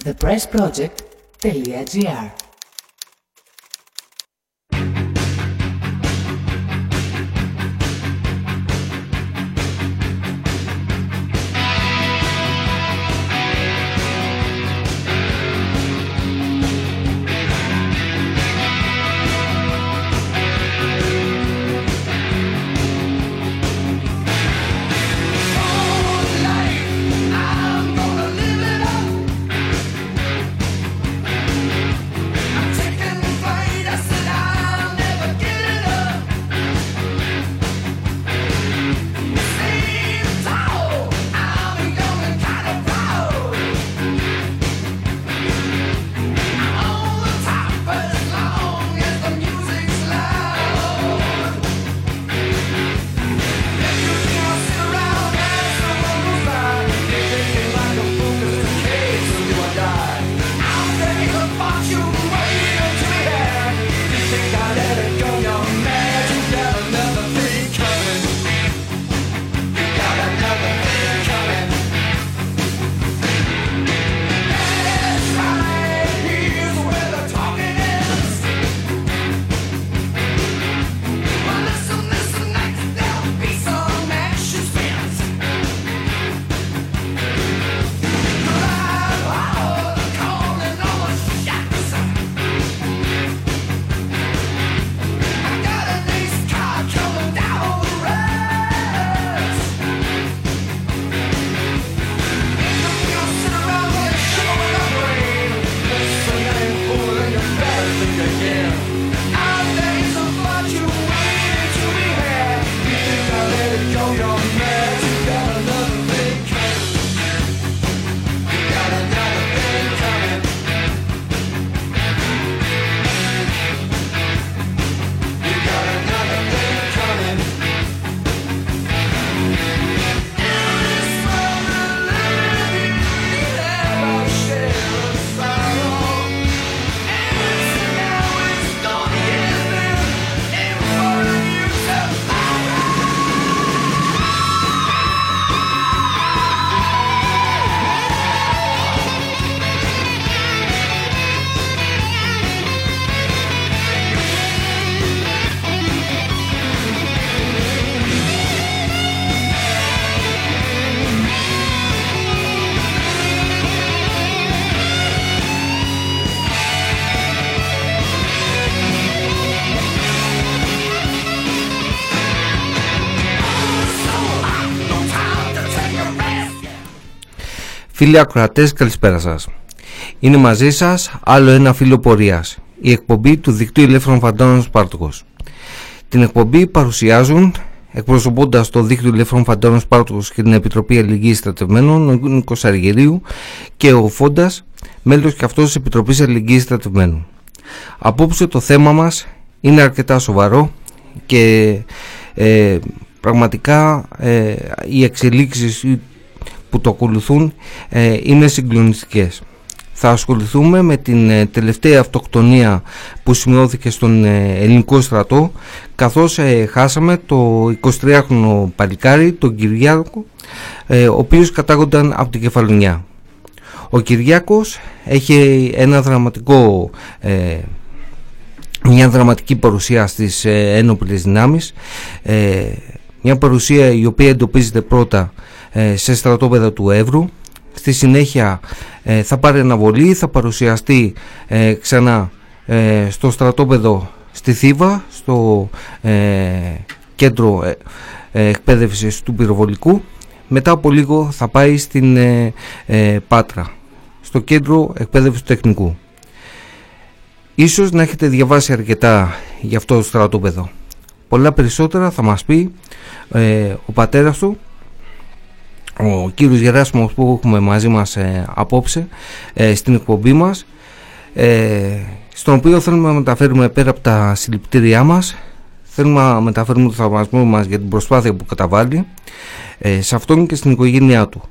thepressproject.gr. Φίλοι ακροατές, καλησπέρα σας. Είναι μαζί σας άλλο ένα φύλλο πορείας, η εκπομπή του Δικτύου Ελεύθερων Φαντάρων Σπάρτοκος. Την εκπομπή παρουσιάζουν, εκπροσωπώντας το Δίκτυο Ελεύθερων Φαντάρων Σπάρτοκος και την Επιτροπή Αλληλεγγύης Στρατευμένων, ο Νίκος Αργυρίου και ο Φόντας, μέλος και αυτός της Επιτροπής Αλληλεγγύης Στρατευμένων. Απόψε το θέμα μας είναι αρκετά σοβαρό και πραγματικά οι εξελίξεις που το ακολουθούν είναι συγκλονιστικές. Θα ασχοληθούμε με την τελευταία αυτοκτονία που σημειώθηκε στον ελληνικό στρατό, καθώς χάσαμε το 23χρονο παλικάρι, τον Κυριάκο, ο οποίος κατάγονταν από την Κεφαλονιά. Ο Κυριάκος έχει ένα δραματικό, μια δραματική παρουσία στις ένοπλες δυνάμεις, μια παρουσία η οποία εντοπίζεται πρώτα σε στρατόπεδα του Εύρου. Στη συνέχεια θα πάρει αναβολή, θα παρουσιαστεί ξανά στο στρατόπεδο στη Θήβα, στο κέντρο εκπαίδευσης του πυροβολικού. Μετά από λίγο θα πάει στην Πάτρα, στο κέντρο εκπαίδευσης του τεχνικού. Ίσως να έχετε διαβάσει αρκετά για αυτό το στρατόπεδο. Πολλά περισσότερα θα μας πει ο πατέρας του, ο κύριος Γεράσιμος, που έχουμε μαζί μας απόψε στην εκπομπή μας, στον οποίο θέλουμε να μεταφέρουμε, πέρα από τα συλληπιτήριά μας, θέλουμε να μεταφέρουμε το θαυμασμό μας για την προσπάθεια που καταβάλει σε αυτόν και στην οικογένειά του.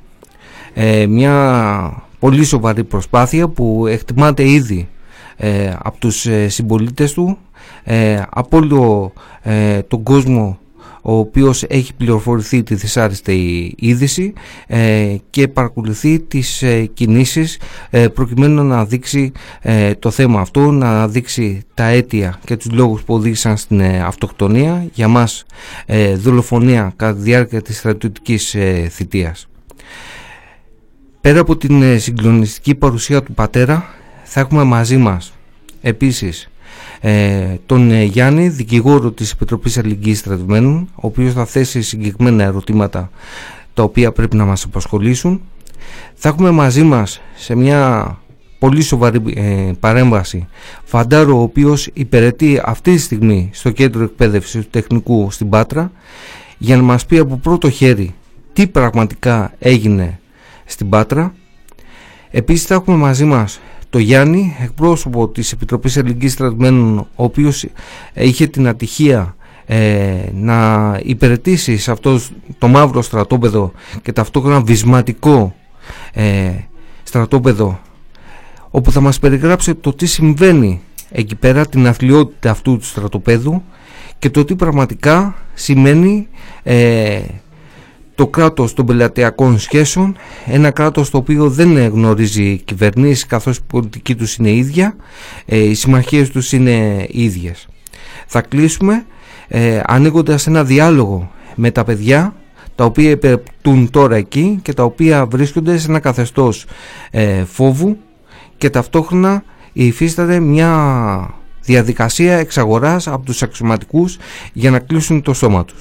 Μια πολύ σοβαρή προσπάθεια που εκτιμάται ήδη από τους συμπολίτες του, από όλο τον κόσμο ο οποίος έχει πληροφορηθεί τη δυσάρεστη είδηση και παρακολουθεί τις κινήσεις προκειμένου να δείξει το θέμα αυτό, να δείξει τα αίτια και τους λόγους που οδήγησαν στην αυτοκτονία, για μας δολοφονία κατά τη διάρκεια της στρατιωτικής θητείας. Πέρα από την συγκλονιστική παρουσία του πατέρα, θα έχουμε μαζί μας επίσης τον Γιάννη, δικηγόρο της Επιτροπής Αλληλεγγύης Στρατευμένων, ο οποίος θα θέσει συγκεκριμένα ερωτήματα τα οποία πρέπει να μας απασχολήσουν. Θα έχουμε μαζί μας σε μια πολύ σοβαρή παρέμβαση φαντάρο, ο οποίος υπηρετεί αυτή τη στιγμή στο κέντρο εκπαίδευσης του τεχνικού στην Πάτρα, για να μας πει από πρώτο χέρι τι πραγματικά έγινε στην Πάτρα. Επίσης θα έχουμε μαζί μας το Γιάννη, εκπρόσωπο της Επιτροπής Αλληλεγγύης Στρατευμένων, ο οποίος είχε την ατυχία να υπηρετήσει σε αυτό το μαύρο στρατόπεδο και ταυτόχρονα βυσματικό στρατόπεδο, όπου θα μας περιγράψει το τι συμβαίνει εκεί πέρα, την αθλιότητα αυτού του στρατοπέδου και το τι πραγματικά σημαίνει το κράτος των πελατειακών σχέσεων, ένα κράτος το οποίο δεν γνωρίζει κυβερνήσεις, καθώς η πολιτική τους είναι ίδια, οι συμμαχίες τους είναι ίδιες. Θα κλείσουμε ανοίγοντας ένα διάλογο με τα παιδιά τα οποία υπηρετούν τώρα εκεί και τα οποία βρίσκονται σε ένα καθεστώς φόβου και ταυτόχρονα υφίσταται μια διαδικασία εξαγοράς από τους αξιωματικούς για να κλείσουν το σώμα τους.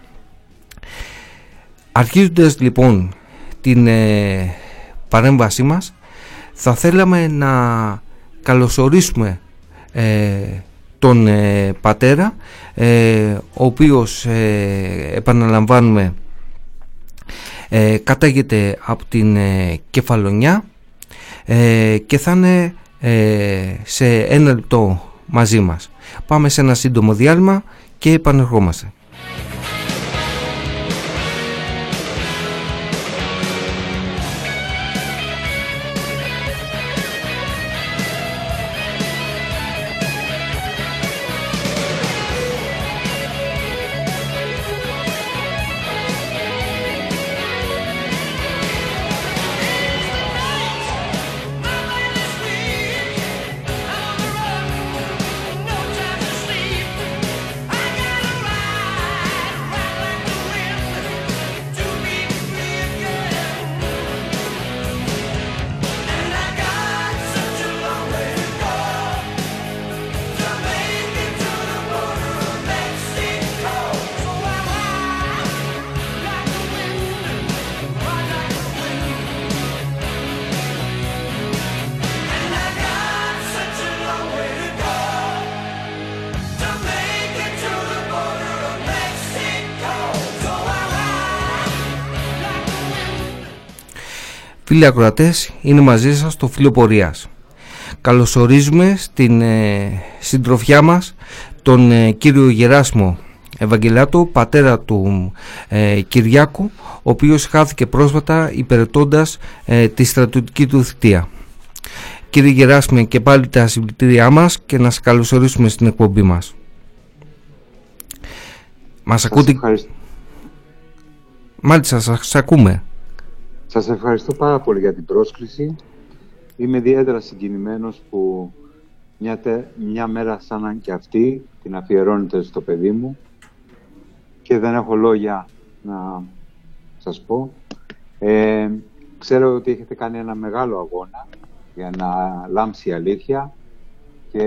Αρχίζοντας λοιπόν την παρέμβασή μας, θα θέλαμε να καλωσορίσουμε τον πατέρα, ο οποίος επαναλαμβάνουμε κατάγεται από την Κεφαλονιά και θα είναι σε ένα λεπτό μαζί μας. Πάμε σε ένα σύντομο διάλειμμα και επανερχόμαστε. Φίλοι ακροατές, είναι μαζί σας το Φύλλο Πορείας. Καλωσορίζουμε στην συντροφιά μας τον κύριο Γεράσιμο Ευαγγελάτο, πατέρα του Κυριάκου, ο οποίος χάθηκε πρόσφατα υπηρετώντας τη στρατιωτική του θητεία. Κύριε Γεράσιμε, και πάλι τα συλληπιτήριά μας και να σας καλωσορίσουμε στην εκπομπή μας. Μας ακούτε? Ευχαριστώ. Μάλιστα, σας ακούμε. Σας ευχαριστώ πάρα πολύ για την πρόσκληση. Είμαι ιδιαίτερα συγκινημένος που μια μέρα σαν και αυτή την αφιερώνετε στο παιδί μου και δεν έχω λόγια να σας πω. Ξέρω ότι έχετε κάνει ένα μεγάλο αγώνα για να λάμψει η αλήθεια και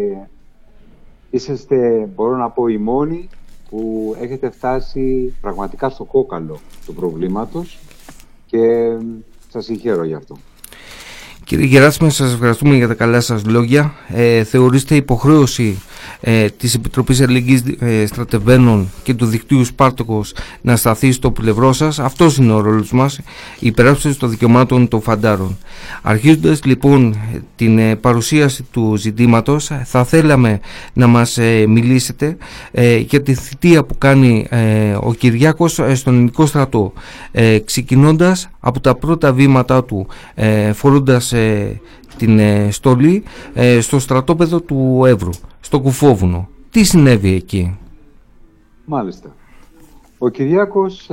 είσαστε, μπορώ να πω, οι μόνοι που έχετε φτάσει πραγματικά στο κόκαλο του προβλήματος και σας συγχαίρω γι' αυτό. Κύριε Γεράσιμε, σας ευχαριστούμε για τα καλά σας λόγια. Θεωρείστε υποχρέωση της Επιτροπής Αλληλεγγύης Στρατευμένων και του δικτύου Σπάρτοκος να σταθεί στο πλευρό σας. Αυτός είναι ο ρόλος μας, η υπεράσπιση των δικαιωμάτων των φαντάρων. Αρχίζοντας λοιπόν την παρουσίαση του ζητήματος, θα θέλαμε να μας μιλήσετε για τη θητεία που κάνει ο Κυριάκος στον ελληνικό στρατό, ξεκινώντας από τα πρώτα βήματά του, φορώντας την στολή στο στρατόπεδο του Εύρου, στο Κουφόβουνο. Τι συνέβη εκεί? Μάλιστα. Ο Κυριάκος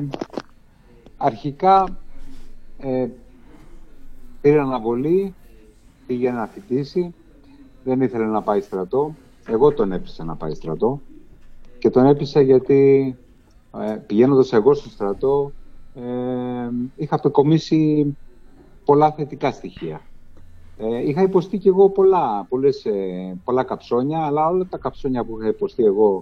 αρχικά πήρε αναβολή, πήγε να φοιτήσει, δεν ήθελε να πάει στρατό. Εγώ τον έπεισα να πάει στρατό και τον έπεισα γιατί πηγαίνοντας εγώ στο στρατό είχα αποκομίσει πολλά θετικά στοιχεία. Είχα υποστεί και εγώ πολλά καψόνια, αλλά όλα τα καψόνια που είχα υποστεί εγώ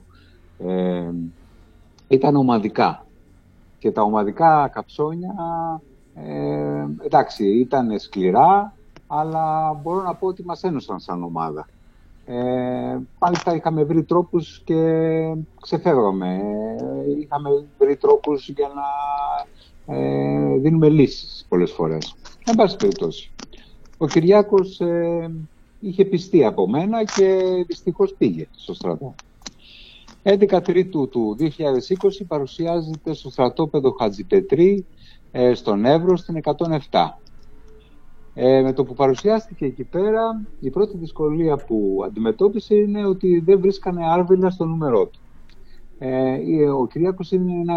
ήταν ομαδικά. Και τα ομαδικά καψόνια, εντάξει, ήταν σκληρά, αλλά μπορώ να πω ότι μας ένωσαν σαν ομάδα. Μάλιστα είχαμε βρει τρόπους και ξεφεύγαμε. Είχαμε βρει τρόπους για να δίνουμε λύσεις πολλές φορές. Εν πάση περιπτώσει. Ο Κυριάκος είχε πιστεί από μένα και δυστυχώς πήγε στο στρατό. 11 Τρίτου του 2020 παρουσιάζεται στο στρατόπεδο Χατζηπετρή στον Εύρο στην 107. Με το που παρουσιάστηκε εκεί πέρα, η πρώτη δυσκολία που αντιμετώπισε είναι ότι δεν βρίσκανε άρβιλα στο νούμερό του. Ο Κυριάκος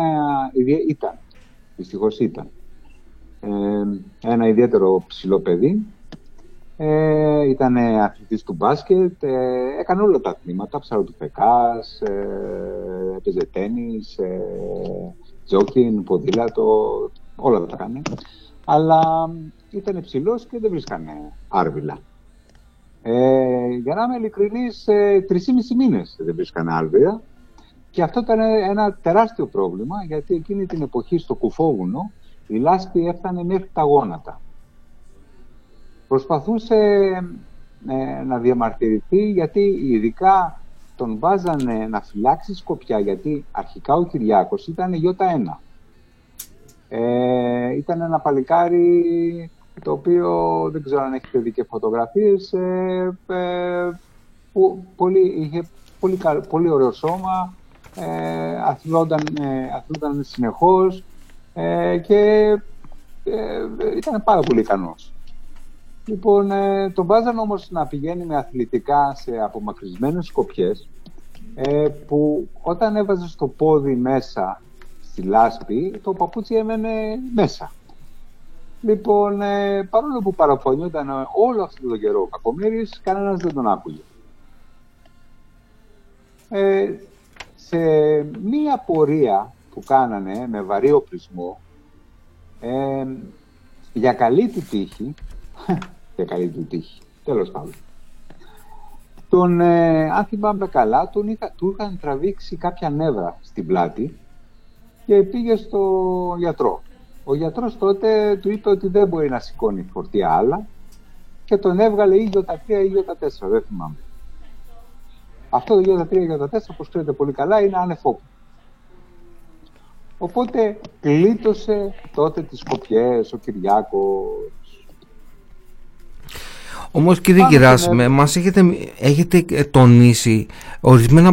δυστυχώς ήταν ένα ιδιαίτερο ψηλό παιδί. Ήταν αθλητής του μπάσκετ, έκανε όλα τα αθλήματα, ψαροτουφεκάς, έπαιζε τένις, τζόκιν, ποδήλατο, όλα τα έκανε. Αλλά ήταν ψηλός και δεν βρίσκανε άρβιλα. Για να είμαι ειλικρινής, 3,5 μήνες δεν βρίσκανε άρβιλα. Και αυτό ήταν ένα τεράστιο πρόβλημα, γιατί εκείνη την εποχή στο Κουφόβουνο η λάσπη έφτανε μέχρι τα γόνατα. Προσπαθούσε να διαμαρτυρηθεί, γιατί ειδικά τον βάζανε να φυλάξει σκοπιά, γιατί αρχικά ο Κυριάκος ήταν Ι1. Ήταν ένα παλικάρι το οποίο δεν ξέρω αν έχετε δει και φωτογραφίες, που είχε πολύ ωραίο σώμα, αθλούνταν συνεχώς και ήταν πάρα πολύ ικανός. Λοιπόν, τον βάζαν όμως να πηγαίνει με αθλητικά σε απομακρυσμένες σκοπιές, που όταν έβαζε το πόδι μέσα στη λάσπη, το παπούτσι έμενε μέσα. Λοιπόν, παρόλο που παραφωνιόταν όλο αυτό το καιρό ο Κακομοίρης, κανένας δεν τον άκουγε. Σε μία πορεία που κάνανε με βαρύ οπλισμό, για καλή του τύχη, τέλος πάντων, αν θυμάμαι καλά, του είχαν τραβήξει κάποια νεύρα στην πλάτη και πήγε στο γιατρό. Ο γιατρός τότε του είπε ότι δεν μπορεί να σηκώνει φορτία άλλα και τον έβγαλε ή Ι3 ή Ι4, δεν θυμάμαι. Αυτό το Ι3 ή Ι4, όπως ξέρετε πολύ καλά, είναι ανεφόπου. Οπότε κλείτωσε τότε τις σκοπιές ο Κυριάκος. Όμως κύριε Γεράσιμε, μας έχετε τονίσει ορισμένα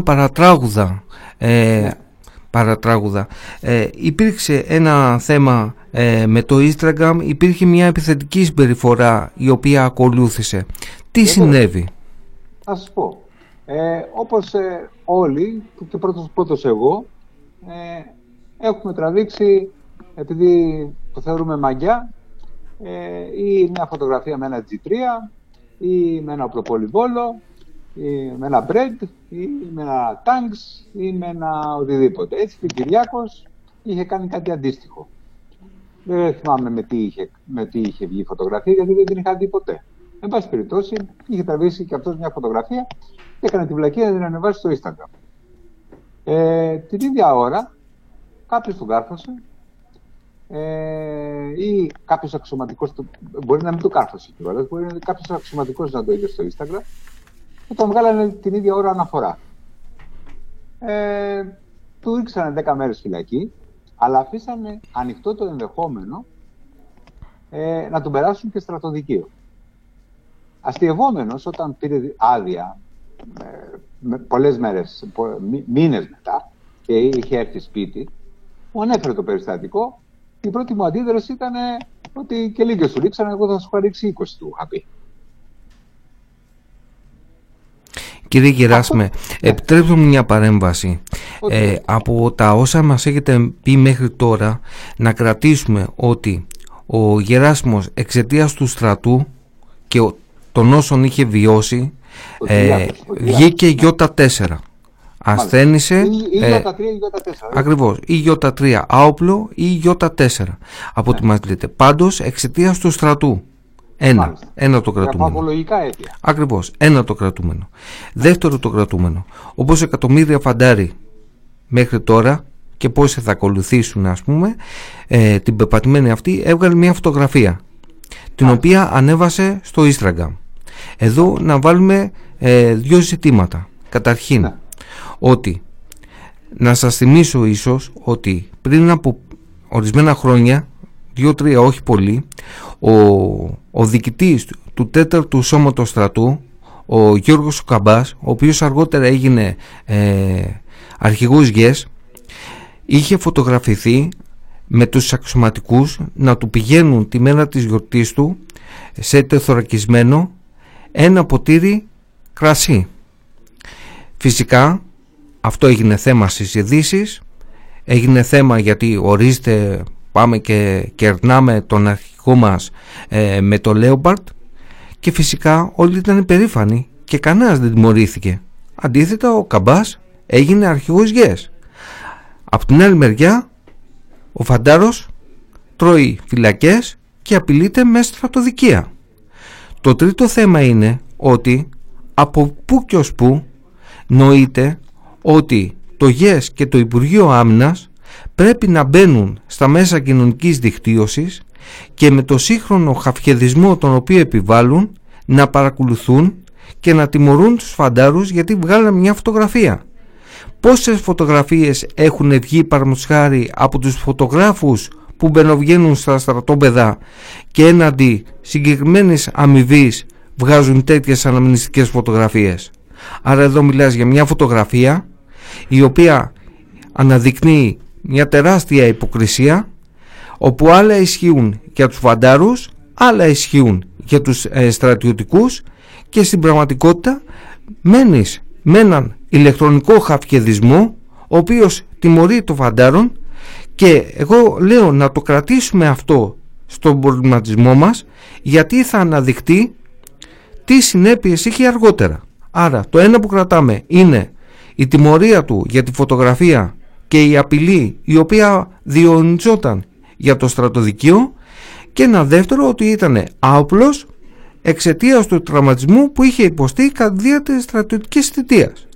παρατράγουδα. Υπήρξε ένα θέμα με το Instagram, υπήρχε μια επιθετική συμπεριφορά η οποία ακολούθησε. Τι συνέβη? Θα σας πω. Όπως όλοι, και πρώτος εγώ, έχουμε τραβήξει, επειδή το θεωρούμε μαγιά, ή μια φωτογραφία με ένα G3 ή με ένα οπλοπολιβόλο ή με ένα μπρεντ ή με ένα τάγκς ή με ένα οτιδήποτε. Έτσι και ο Κυριάκος είχε κάνει κάτι αντίστοιχο. Δεν θυμάμαι με τι είχε βγει η φωτογραφία, γιατί δεν την είχα δει ποτέ. Εν πάση περιπτώσει, είχε τραβήσει και αυτός μια φωτογραφία και έκανε την βλακεία να την ανεβάσει στο Instagram. Την ίδια ώρα κάποιος τον κάρφωσε, ή κάποιος αξιωματικός, μπορεί να μην το κάρφωσε κιόλας, μπορεί κάποιος αξιωματικός να το είδε στο Instagram και τον βγάλανε την ίδια ώρα αναφορά. Του ρίξανε 10 μέρες φυλακή, αλλά αφήσανε ανοιχτό το ενδεχόμενο να τον περάσουν και στρατοδικείο. Αστειευόμενος, όταν πήρε άδεια πολλές μέρες, μήνες μετά, και είχε έρθει σπίτι, μου ανέφερε το περιστατικό. Η πρώτη μου αντίδραση ήταν ότι και λίγοι σου ρίξανε, εγώ θα σου ρίξει 20, του είχα πει. Κύριε Γεράσιμε, επιτρέψτε μου μια παρέμβαση. Από τα όσα μας έχετε πει μέχρι τώρα, να κρατήσουμε ότι ο Γεράσιμος εξαιτίας του στρατού και των όσων είχε βιώσει, βγήκε Ι4. Ασθένησε. Ή Ι3 ή Ι4. Ακριβώς. Ή Ι3 άοπλο ή Ι4. Από ό,τι μας λέτε. Πάντως εξαιτίας του στρατού. Ένα το κρατούμενο. Απολογικά αίτια. Ακριβώς. Ένα το κρατούμενο. Δεύτερο το κρατούμενο. Όπως εκατομμύρια φαντάροι μέχρι τώρα και πόσοι θα ακολουθήσουν, ας πούμε, την πεπατημένη αυτή, έβγαλε μια φωτογραφία την οποία ανέβασε στο Instagram. Εδώ να βάλουμε δύο ζητήματα. Καταρχήν, ότι να σας θυμίσω ίσως ότι πριν από ορισμένα χρόνια, 2-3 όχι πολύ, ο διοικητής του 4ου Σώματος Στρατού, ο Γιώργος Καμπάς, ο οποίος αργότερα έγινε αρχηγός ΓΕΣ, είχε φωτογραφηθεί με τους αξιωματικούς να του πηγαίνουν τη μέρα της γιορτής του σε τεθωρακισμένο ένα ποτήρι κρασί. Φυσικά αυτό έγινε θέμα στις ειδήσεις, έγινε θέμα γιατί ορίστε πάμε και κερνάμε τον αρχηγό μας με το Λέοπαρτ, και φυσικά όλοι ήταν περήφανοι και κανένας δεν τιμωρήθηκε. Αντίθετα ο Καμπάς έγινε αρχηγός ΓΕΣ. Απ' την άλλη μεριά ο φαντάρος τρώει φυλακές και απειλείται με στρατοδικεία. Το τρίτο θέμα είναι ότι από πού και ως πού νοείται ότι το ΓΕΣ και το Υπουργείο Άμυνας πρέπει να μπαίνουν στα μέσα κοινωνικής δικτύωσης και με το σύγχρονο χαφιεδισμό τον οποίο επιβάλλουν να παρακολουθούν και να τιμωρούν τους φαντάρους γιατί βγάλαν μια φωτογραφία. Πόσες φωτογραφίες έχουν βγει παραδείγματος χάρη από τους φωτογράφους που μπαινοβγαίνουν στα στρατόπεδα και έναντι συγκεκριμένης αμοιβής βγάζουν τέτοιες αναμνηστικές φωτογραφίες. Άρα εδώ μιλάς για μια φωτογραφία η οποία αναδεικνύει μια τεράστια υποκρισία, όπου άλλα ισχύουν για τους φαντάρους, άλλα ισχύουν για τους στρατιωτικούς, και στην πραγματικότητα μένεις με έναν ηλεκτρονικό χαφιεδισμό ο οποίος τιμωρεί το φαντάρον, και εγώ λέω να το κρατήσουμε αυτό στον προβληματισμό μας, γιατί θα αναδειχτεί τι συνέπειες είχε αργότερα. Άρα το ένα που κρατάμε είναι η τιμωρία του για τη φωτογραφία και η απειλή η οποία διονυζόταν για το στρατοδικείο, και ένα δεύτερο ότι ήταν άοπλος εξαιτίας του τραυματισμού που είχε υποστεί κατά τη διάρκεια της στρατιωτικής θητείας.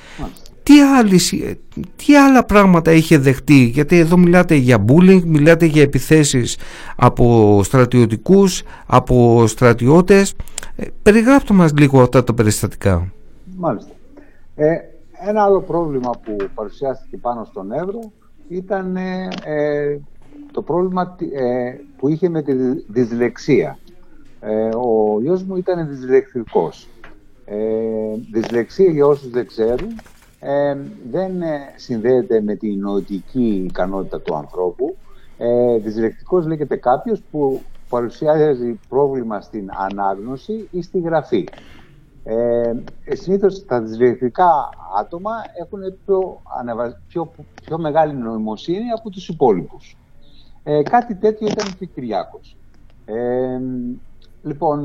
Τι άλλα πράγματα είχε δεχτεί, γιατί εδώ μιλάτε για bullying, μιλάτε για επιθέσεις από στρατιωτικούς, από στρατιώτες. Περιγράψτε μας λίγο αυτά τα περιστατικά. Μάλιστα. Ένα άλλο πρόβλημα που παρουσιάστηκε πάνω στον Εύρο ήταν το πρόβλημα που είχε με τη δυσλεξία. Ο γιος μου ήταν δυσλεκτικός. Δυσλεξία, για όσους δεν ξέρουν, δεν συνδέεται με την νοητική ικανότητα του ανθρώπου. Δυσλεκτικός λέγεται κάποιος που παρουσιάζει πρόβλημα στην ανάγνωση ή στη γραφή. Συνήθως τα δυσλεκτικά άτομα έχουν πιο μεγάλη νοημοσύνη από τους υπόλοιπους. Κάτι τέτοιο ήταν και ο Κυριάκος. Λοιπόν,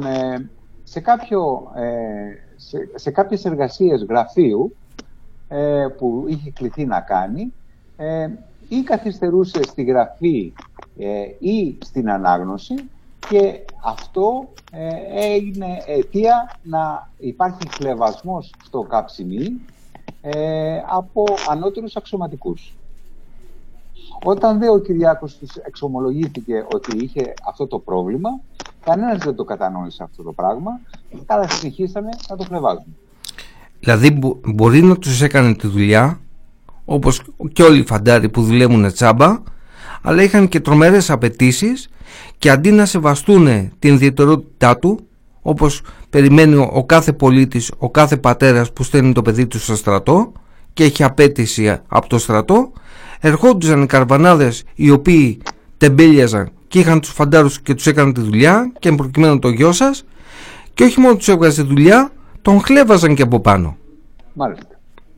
σε κάποιες εργασίες γραφείου που είχε κληθεί να κάνει, ή καθυστερούσε στη γραφή ή στην ανάγνωση, και αυτό έγινε αιτία να υπάρχει χλευασμός στο καψιμί από ανώτερους αξιωματικούς. Όταν ο Κυριάκος τους εξομολογήθηκε ότι είχε αυτό το πρόβλημα, κανένας δεν το κατανόησε αυτό το πράγμα, αλλά συνεχίσανε να το χλευάζουν. Δηλαδή μπορεί να τους έκανε τη δουλειά, όπως και όλοι οι φαντάροι που δουλεύουν τσάμπα, αλλά είχαν και τρομερές απαιτήσεις, και αντί να σεβαστούν την ιδιαιτερότητά του, όπως περιμένει ο κάθε πολίτης, ο κάθε πατέρας που στέλνει το παιδί του στο στρατό και έχει απέτηση από το στρατό, ερχόντουσαν οι καρβανάδες οι οποίοι τεμπέλιαζαν και είχαν τους φαντάρους και τους έκαναν τη δουλειά, και προκειμένου το γιο σας, και όχι μόνο τους έβγαζε τη δουλειά, τον χλέβαζαν και από πάνω. Μάλιστα.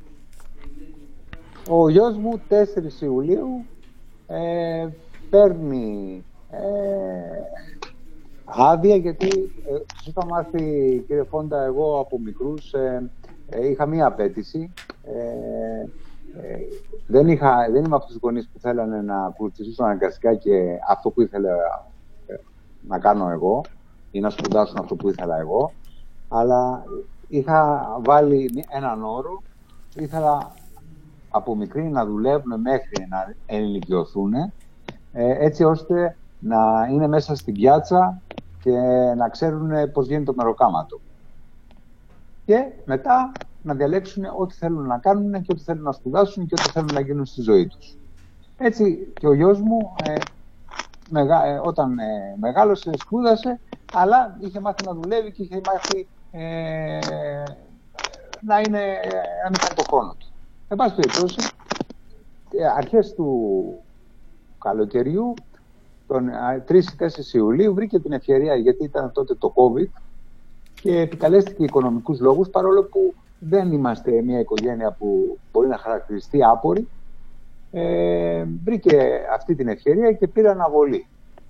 Ο γιος μου 4 Ιουλίου παίρνει άδεια, γιατί σου είχα μάθει, κύριε Φόντα, εγώ από μικρούς είχα μία απέτηση. Δεν είμαι από τους γονείς που θέλανε να ακολουθήσουν αναγκαστικά και αυτό που ήθελα να κάνω εγώ ή να σπουδάσουν αυτό που ήθελα εγώ, αλλά είχα βάλει έναν όρο. Ήθελα από μικροί να δουλεύουν μέχρι να ενηλικιωθούν, έτσι ώστε να είναι μέσα στην πιάτσα και να ξέρουν πώς γίνεται το μεροκάματο. Και μετά να διαλέξουν ό,τι θέλουν να κάνουν και ό,τι θέλουν να σπουδάσουν και ό,τι θέλουν να γίνουν στη ζωή τους. Έτσι και ο γιος μου, όταν μεγάλωσε, σπούδασε, αλλά είχε μάθει να δουλεύει και είχε μάθει να μην κάνει το χρόνο του. Εν πάση περιπτώσει, αρχές του καλοκαιριού, τον 3-4 Ιουλίου, βρήκε την ευκαιρία, γιατί ήταν τότε το COVID και επικαλέστηκε οικονομικούς λόγους, παρόλο που δεν είμαστε μια οικογένεια που μπορεί να χαρακτηριστεί άπορη. Βρήκε αυτή την ευκαιρία και πήρε αναβολή.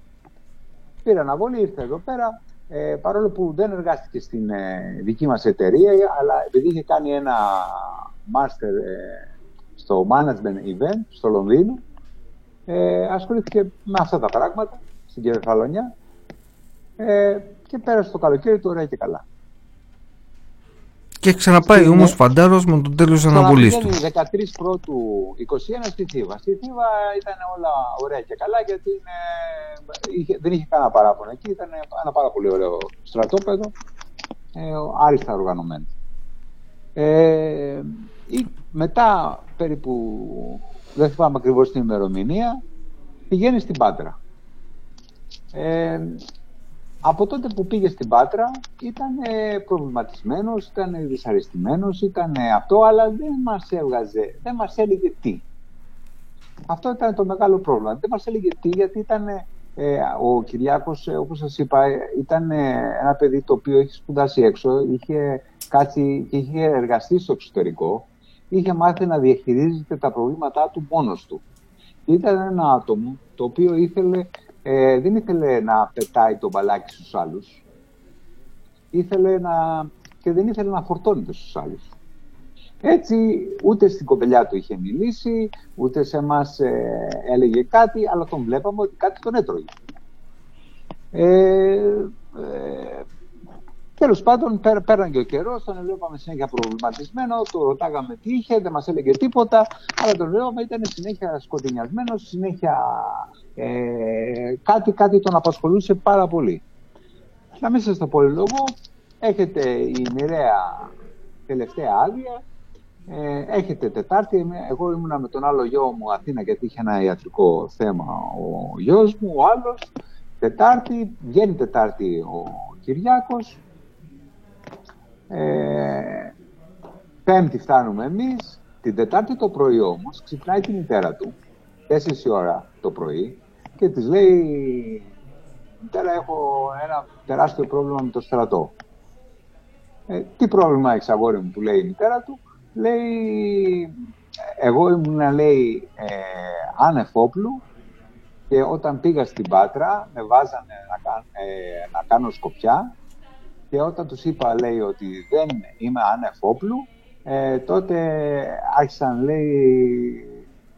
Ήρθε εδώ πέρα, παρόλο που δεν εργάστηκε στην δική μας εταιρεία, αλλά επειδή είχε κάνει ένα master στο management event στο Λονδίνο, ασχολήθηκε με αυτά τα πράγματα στην Κεφαλονιά και πέρασε το καλοκαίρι του ωραία και καλά. Και ξαναπάει όμως φαντάρος με τον τέλος της αναβολής του. 13 Πρώτου 21 στη Θήβα. Στη Θήβα ήταν όλα ωραία και καλά, γιατί δεν είχε κανένα παράπονο. Εκεί ήταν ένα πάρα πολύ ωραίο στρατόπεδο, άριστα οργανωμένο. Μετά, περίπου, δεν θυμάμαι ακριβώς την ημερομηνία, πηγαίνει στην Πάτρα. Από τότε που πήγε στην Πάτρα ήταν προβληματισμένος, ήταν δυσαρεστημένος, ήταν αυτό, αλλά δεν μας έλεγε τι. Αυτό ήταν το μεγάλο πρόβλημα. Δεν μας έλεγε τι, γιατί ήταν ο Κυριάκος, όπως σας είπα, ήταν ένα παιδί το οποίο είχε σπουδάσει έξω, είχε κάτσει και είχε εργαστεί στο εξωτερικό, είχε μάθει να διαχειρίζεται τα προβλήματά του μόνος του. Ήταν ένα άτομο το οποίο δεν ήθελε να πετάει το μπαλάκι στους άλλους, και δεν ήθελε να φορτώνεται στους άλλους. Έτσι, ούτε στην κοπελιά του είχε μιλήσει, ούτε σε εμάς έλεγε κάτι, αλλά τον βλέπαμε ότι κάτι τον έτρωγε. Τέλος πάντων, πέραν και ο καιρός, τον βλέπαμε συνέχεια προβληματισμένο, το ρωτάγαμε τι είχε, δεν μας έλεγε τίποτα, αλλά τον βλέπαμε ήταν συνέχεια σκοτεινιασμένος, συνέχεια κάτι τον απασχολούσε πάρα πολύ. Να μην σας το πολυλογώ, έχετε η μοιραία τελευταία άδεια, έχετε Τετάρτη, εγώ ήμουνα με τον άλλο γιο μου Αθήνα, γιατί είχε ένα ιατρικό θέμα ο γιος μου, ο άλλος. Βγαίνει Τετάρτη ο Κυριάκος, Πέμπτη φτάνουμε εμείς, την Τετάρτη το πρωί όμως ξυπνάει τη μητέρα του 4 η ώρα το πρωί και της λέει: «Μητέρα, έχω ένα τεράστιο πρόβλημα με το στρατό». «Τι πρόβλημα έχεις, αγόρι μου?» του λέει η μητέρα του. Λέει: «Εγώ ήμουν, λέει, άνευ όπλου και όταν πήγα στην Πάτρα με βάζανε να κάνω σκοπιά και όταν τους είπα, λέει, ότι δεν είμαι άνευ όπλου, τότε άρχισαν, λέει,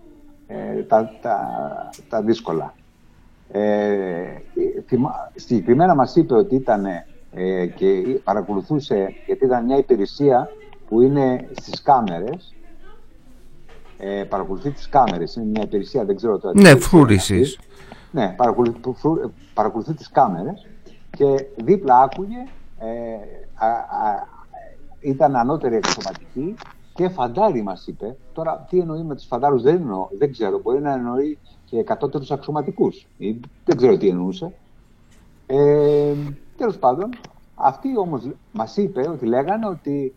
τα δύσκολα». Συγκεκριμένα μας είπε ότι ήταν και παρακολουθούσε, γιατί ήταν μια υπηρεσία που είναι στις κάμερες, παρακολουθεί τις κάμερες, είναι μια υπηρεσία, δεν ξέρω τώρα. Ναι, φρούρησης. Ναι, παρακολουθεί τις κάμερες και δίπλα άκουγε, ήταν ανώτερη αξιωματική και φαντάρι μας είπε. Τώρα τι εννοεί με τους φαντάρους δεν ξέρω, μπορεί να εννοεί και κατώτερους αξιωματικούς ή δεν ξέρω τι εννοούσε. Τέλος πάντων, αυτοί όμως μας είπε ότι λέγανε ότι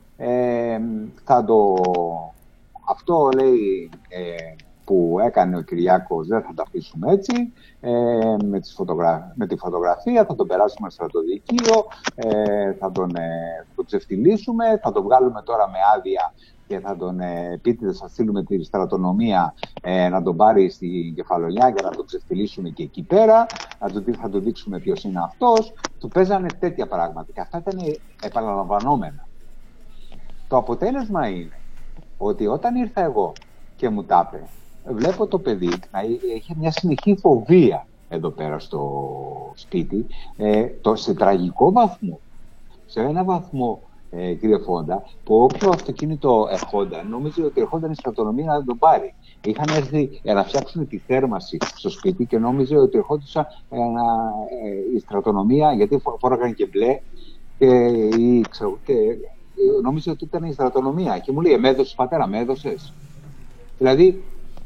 αυτό, λέει, που έκανε ο Κυριάκος δεν θα τα αφήσουμε έτσι, με τη φωτογραφία θα τον περάσουμε στο στρατοδικείο, θα τον ξεφτυλίσουμε, θα τον βγάλουμε τώρα με άδεια και θα τον επίτηδες θα στείλουμε τη στρατονομία να τον πάρει στην Κεφαλονιά για να τον ξεφτυλίσουμε και εκεί πέρα, θα του δείξουμε ποιος είναι αυτός. Του παίζανε τέτοια πράγματα και αυτά ήταν επαναλαμβανόμενα. Το αποτέλεσμα είναι ότι όταν ήρθα εγώ και μου τα είπε, βλέπω το παιδί να είχε μια συνεχή φοβία εδώ πέρα στο σπίτι, σε τραγικό βαθμό. Σε ένα βαθμό, κύριε Φόντα, που όποιο αυτοκίνητο ερχόταν, νόμιζε ότι ερχόταν η στρατονομία να τον πάρει. Είχαν έρθει να φτιάξουν τη θέρμαση στο σπίτι και νόμιζε ότι ερχόντουσαν η στρατονομία, γιατί φόραγαν και μπλε, και νόμιζε ότι ήταν η στρατονομία. Και μου λέει, με έδωσες πατέρα, με έδωσες. Δηλαδή,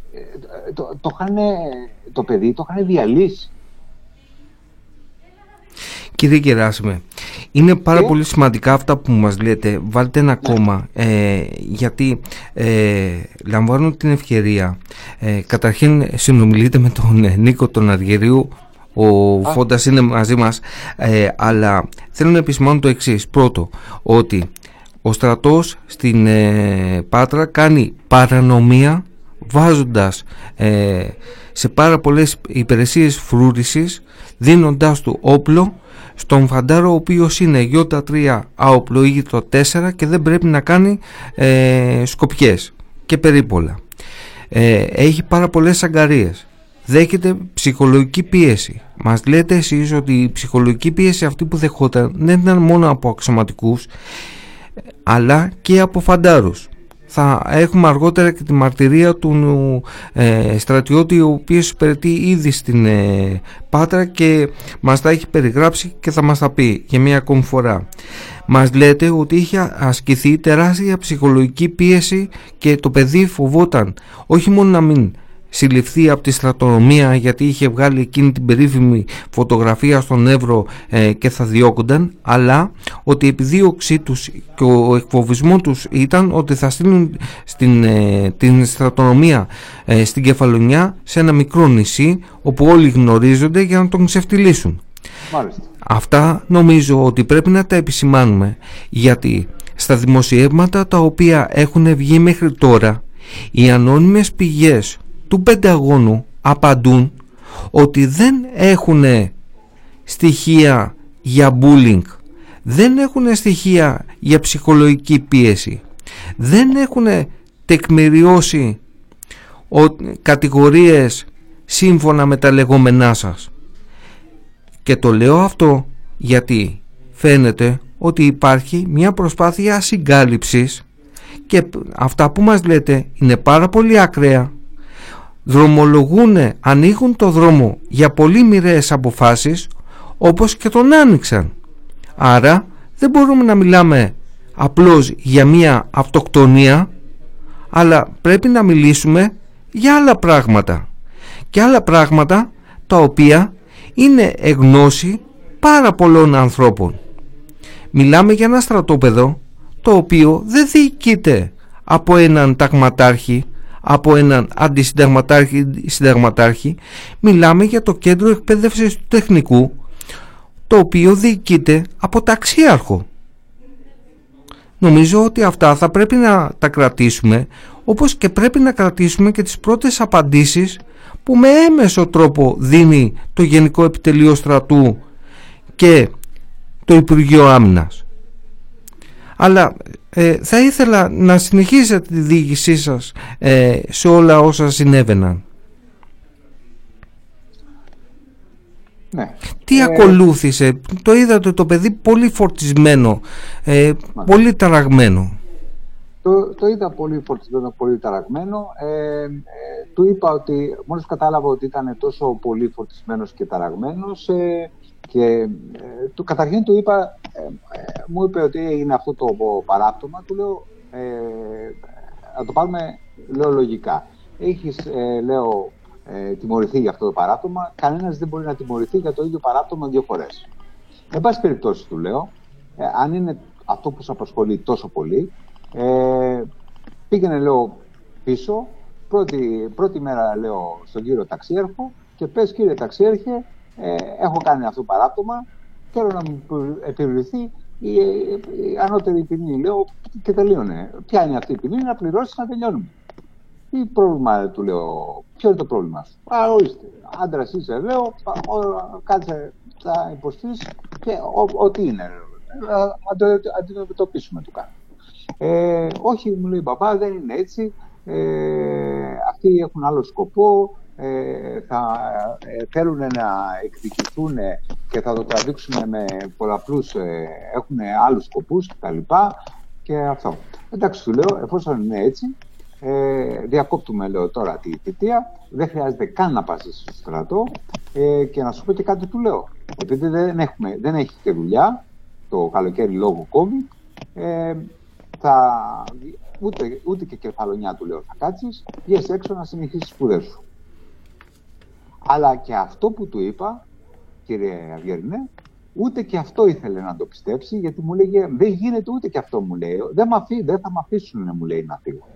το παιδί το είχαν διαλύσει. Κύριε Γεράσιμε, είναι πάρα πολύ σημαντικά αυτά που μας λέτε. Βάλτε ένα κόμμα, γιατί λαμβάνω την ευκαιρία. Καταρχήν συνομιλείτε με τον Νίκο τον Αργυρίου, ο Φόντας είναι μαζί μας, αλλά θέλω να επισημάνω το εξής. Πρώτο, ότι ο στρατός στην Πάτρα κάνει παρανομία βάζοντας σε πάρα πολλές υπηρεσίες φρούρησης, δίνοντάς του όπλο στον φαντάρο ο οποίος είναι Ι3 άοπλο ή το 4 και δεν πρέπει να κάνει σκοπιές και περίπολα. Έχει πάρα πολλές αγκαρίες. Δέχεται ψυχολογική πίεση. Μας λέτε εσείς ότι η ψυχολογική πίεση αυτή που δεχόταν δεν ήταν μόνο από αξιωματικούς, αλλά και από φαντάρους. Θα έχουμε αργότερα και τη μαρτυρία του στρατιώτη, ο οποίος υπηρετεί ήδη στην Πάτρα και μας τα έχει περιγράψει και θα μας τα πει για μία ακόμη φορά. Μας λέτε ότι είχε ασκηθεί τεράστια ψυχολογική πίεση και το παιδί φοβόταν όχι μόνο να μην συλληφθεί από τη στρατονομία, γιατί είχε βγάλει εκείνη την περίφημη φωτογραφία στον Εύρο και θα διώκονταν, αλλά ότι η επιδίωξή τους και ο εκφοβισμός τους ήταν ότι θα στείλουν την στρατονομία στην Κεφαλονιά, σε ένα μικρό νησί όπου όλοι γνωρίζονται, για να τον ξεφτυλίσουν. Μάλιστα. Αυτά νομίζω ότι πρέπει να τα επισημάνουμε, γιατί στα δημοσιεύματα τα οποία έχουν βγει μέχρι τώρα, οι ανώνυμες πηγές του Πενταγώνου απαντούν ότι δεν έχουν στοιχεία για bullying, δεν έχουν στοιχεία για ψυχολογική πίεση, δεν έχουν τεκμηριώσει κατηγορίες σύμφωνα με τα λεγόμενά σας. Και το λέω αυτό γιατί φαίνεται ότι υπάρχει μια προσπάθεια συγκάλυψης και αυτά που μας λέτε είναι πάρα πολύ ακραία. Ανοίγουν το δρόμο για πολύ μοιραίες αποφάσεις, όπως και τον άνοιξαν. Άρα δεν μπορούμε να μιλάμε απλώς για μια αυτοκτονία, αλλά πρέπει να μιλήσουμε για άλλα πράγματα, και άλλα πράγματα τα οποία είναι εγνώση πάρα πολλών ανθρώπων. Μιλάμε για ένα στρατόπεδο το οποίο δεν διοικείται από έναν ταγματάρχη, από έναν αντισυνταγματάρχη. Μιλάμε για το κέντρο εκπαίδευσης του τεχνικού, το οποίο διοικείται από ταξίαρχο. Νομίζω ότι αυτά θα πρέπει να τα κρατήσουμε, όπως και πρέπει να κρατήσουμε και τις πρώτες απαντήσεις που με έμεσο τρόπο δίνει το Γενικό Επιτελείο Στρατού και το Υπουργείο Άμυνας. Αλλά θα ήθελα να συνεχίσετε τη διοίκησή σας σε όλα όσα συνέβαιναν. Ναι. Τι ακολούθησε? Το είδατε το παιδί πολύ φορτισμένο, πολύ ταραγμένο. Το είδα πολύ φορτισμένο, πολύ ταραγμένο. Του είπα ότι μόλις κατάλαβα ότι ήταν τόσο πολύ φορτισμένος και ταραγμένος, και καταρχήν του είπα, μου είπε ότι έγινε αυτό το παράπτωμα. Του λέω, να το πάρουμε, λέω, λογικά. Έχεις, λέω, τιμωρηθεί για αυτό το παράπτωμα. Κανένας δεν μπορεί να τιμωρηθεί για το ίδιο παράπτωμα 2 φορές. Εν πάση περιπτώσει, του λέω, αν είναι αυτό που σε απασχολεί τόσο πολύ, πήγαινε, λέω, πίσω, πρώτη μέρα, λέω, στον κύριο ταξίαρχο και πες, κύριε ταξίαρχε, έχω κάνει αυτό το παράπτωμα, θέλω να μου επιβληθεί η ανώτερη ποινή, λέω, και τελείωνε. Ποια είναι αυτή η ποινή? Να πληρώσεις, να τελειώνουμε. Τι πρόβλημα, του λέω, ποιο είναι το πρόβλημα σου? Ορίστε, άντρας είσαι, λέω, κάτσε, θα υποστείς και ό,τι είναι. Αντιμετωπίσουμε, του κάνω. Όχι, μου λέει, παπά, δεν είναι έτσι. Αυτοί έχουν άλλο σκοπό. Θέλουν να εκδικηθούν και θα το τραβήξουν με πολλαπλούς, έχουν άλλους σκοπούς κτλ. Και αυτό. Εντάξει, του λέω, εφόσον είναι έτσι, διακόπτουμε, λέω, τώρα τη θητεία, δεν χρειάζεται καν να πας στο στρατό, και να σου πω και κάτι, του λέω, επειδή δεν έχει και δουλειά το καλοκαίρι λόγω COVID, ούτε και κεφαλονιά, του λέω, θα κάτσεις, βγες έξω να συνεχίσεις σπουδές σου. Αλλά και αυτό που του είπα, κύριε Αυγερινέ, ούτε και αυτό ήθελε να το πιστέψει, γιατί μου λέγε, δεν γίνεται ούτε και αυτό, μου λέει, δεν θα με αφήσουν, μου λέει, να φύγω.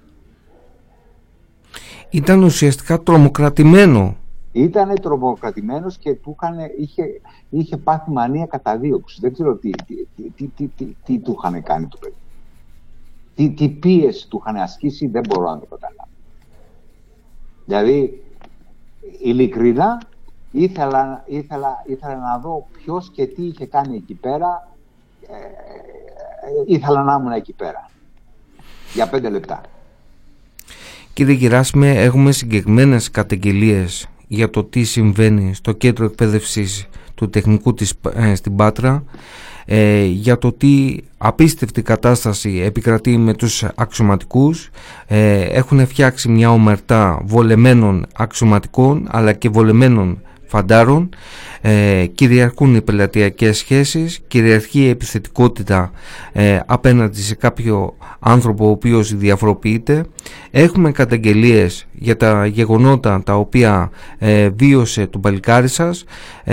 Ήταν ουσιαστικά τρομοκρατημένο. Ήταν τρομοκρατημένος και είχε πάθει μανία καταδίωξη. Δεν ξέρω τι του είχαν κάνει το παιδί. Τι πίεση του είχαν ασκήσει, δεν μπορώ να το καταλάβω. Δηλαδή, ειλικρινά, ήθελα να δω ποιος και τι είχε κάνει εκεί πέρα. Ήθελα να ήμουν εκεί πέρα. Για 5 λεπτά. Κύριε Γεράσιμε, έχουμε συγκεκριμένες καταγγελίες για το τι συμβαίνει στο κέντρο εκπαίδευσης του τεχνικού στην Πάτρα, για το τι απίστευτη κατάσταση επικρατεί με τους αξιωματικούς. Έχουν φτιάξει μια ομερτά βολεμένων αξιωματικών αλλά και βολεμένων φαντάρων. Κυριαρχούν οι πελατειακές σχέσεις, κυριαρχεί η επιθετικότητα απέναντι σε κάποιο άνθρωπο ο οποίος διαφοροποιείται. Έχουμε καταγγελίες για τα γεγονότα τα οποία βίωσε το παλικάρι σας.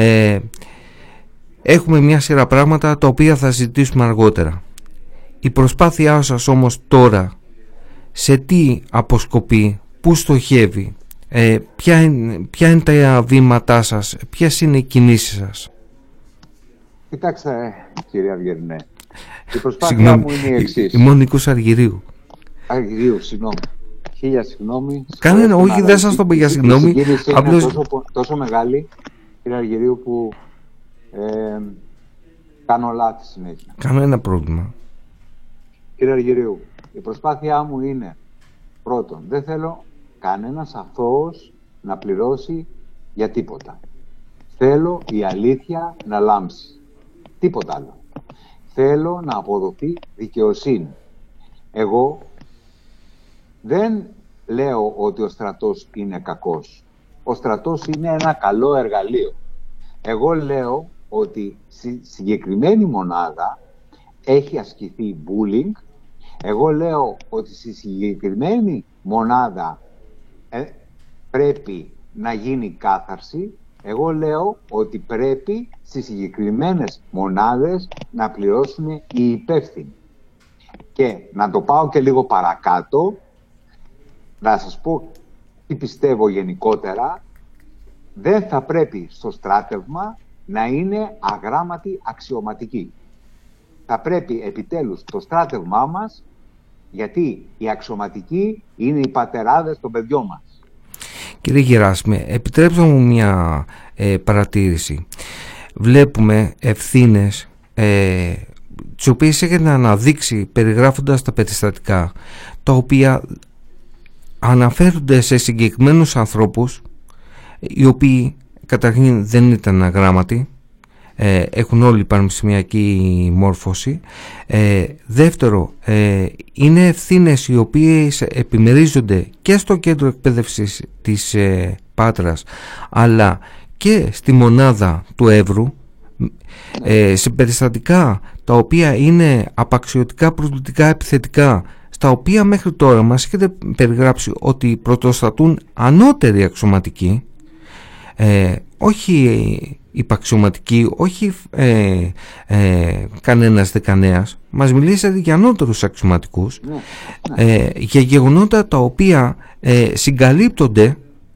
Έχουμε μια σειρά πράγματα τα οποία θα συζητήσουμε αργότερα. Η προσπάθειά σας όμως τώρα σε τι αποσκοπεί, πού στοχεύει, ποια είναι τα βήματά σας, ποιες είναι οι κινήσεις σας? Κοιτάξτε, κύριε Αυγερινέ, η προσπάθειά μου είναι η εξής. Είμαι ο Νίκος Αργυρίου. Αργυρίου, συγγνώμη. Χίλια συγγνώμη. Κανένα, όχι, δεν σας το πω για συγγνώμη. Απλώς είναι τόσο μεγάλη, κύριε Αργυρίου, που κάνω λάθη συνέχεια. Κανένα πρόβλημα. Κύριε Αργυρίου, η προσπάθειά μου είναι, πρώτον, δεν θέλω κανένας αθώος να πληρώσει για τίποτα. Θέλω η αλήθεια να λάμψει. Τίποτα άλλο. Θέλω να αποδοθεί δικαιοσύνη. Εγώ δεν λέω ότι ο στρατός είναι κακός. Ο στρατός είναι ένα καλό εργαλείο. Εγώ λέω ότι στη συγκεκριμένη μονάδα έχει ασκηθεί bullying. Εγώ λέω ότι στη συγκεκριμένη μονάδα πρέπει να γίνει κάθαρση. Εγώ λέω ότι πρέπει στις συγκεκριμένες μονάδες να πληρώσουν οι υπεύθυνοι. Και να το πάω και λίγο παρακάτω, να σας πω τι πιστεύω γενικότερα. Δεν θα πρέπει στο στράτευμα να είναι αγράμματοι αξιωματικοί. Θα πρέπει επιτέλους το στράτευμά μας, γιατί οι αξιωματικοί είναι οι πατεράδες των παιδιών μας. Κύριε Γεράσιμε, επιτρέψτε μου μια παρατήρηση. Βλέπουμε ευθύνες τις οποίες έχετε αναδείξει περιγράφοντας τα περιστατικά, τα οποία αναφέρονται σε συγκεκριμένους ανθρώπους οι οποίοι καταρχήν δεν ήταν αγράμματοι, έχουν όλοι πανεπιστημιακή μόρφωση. Δεύτερο, είναι ευθύνες οι οποίες επιμερίζονται και στο κέντρο εκπαίδευσης της Πάτρας αλλά και στη μονάδα του Εύρου, σε περιστατικά τα οποία είναι απαξιωτικά, προσβλητικά, επιθετικά, στα οποία μέχρι τώρα μας έχετε περιγράψει ότι πρωτοστατούν ανώτεροι αξιωματικοί, όχι υπαξιωματικοί, όχι κανένας δεκανέας. Μας μιλήσατε για ανώτερους αξιωματικούς, για γεγονότα τα οποία συγκαλύπτονται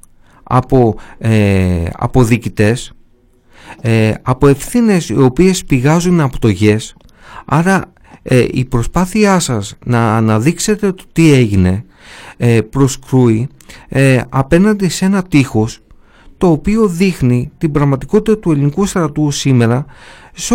από διοικητές, από ευθύνες οι οποίες πηγάζουν από το ΓΕΣ, Άρα η προσπάθειά σας να αναδείξετε το τι έγινε προσκρούει απέναντι σε ένα τείχος το οποίο δείχνει την πραγματικότητα του ελληνικού στρατού σήμερα σε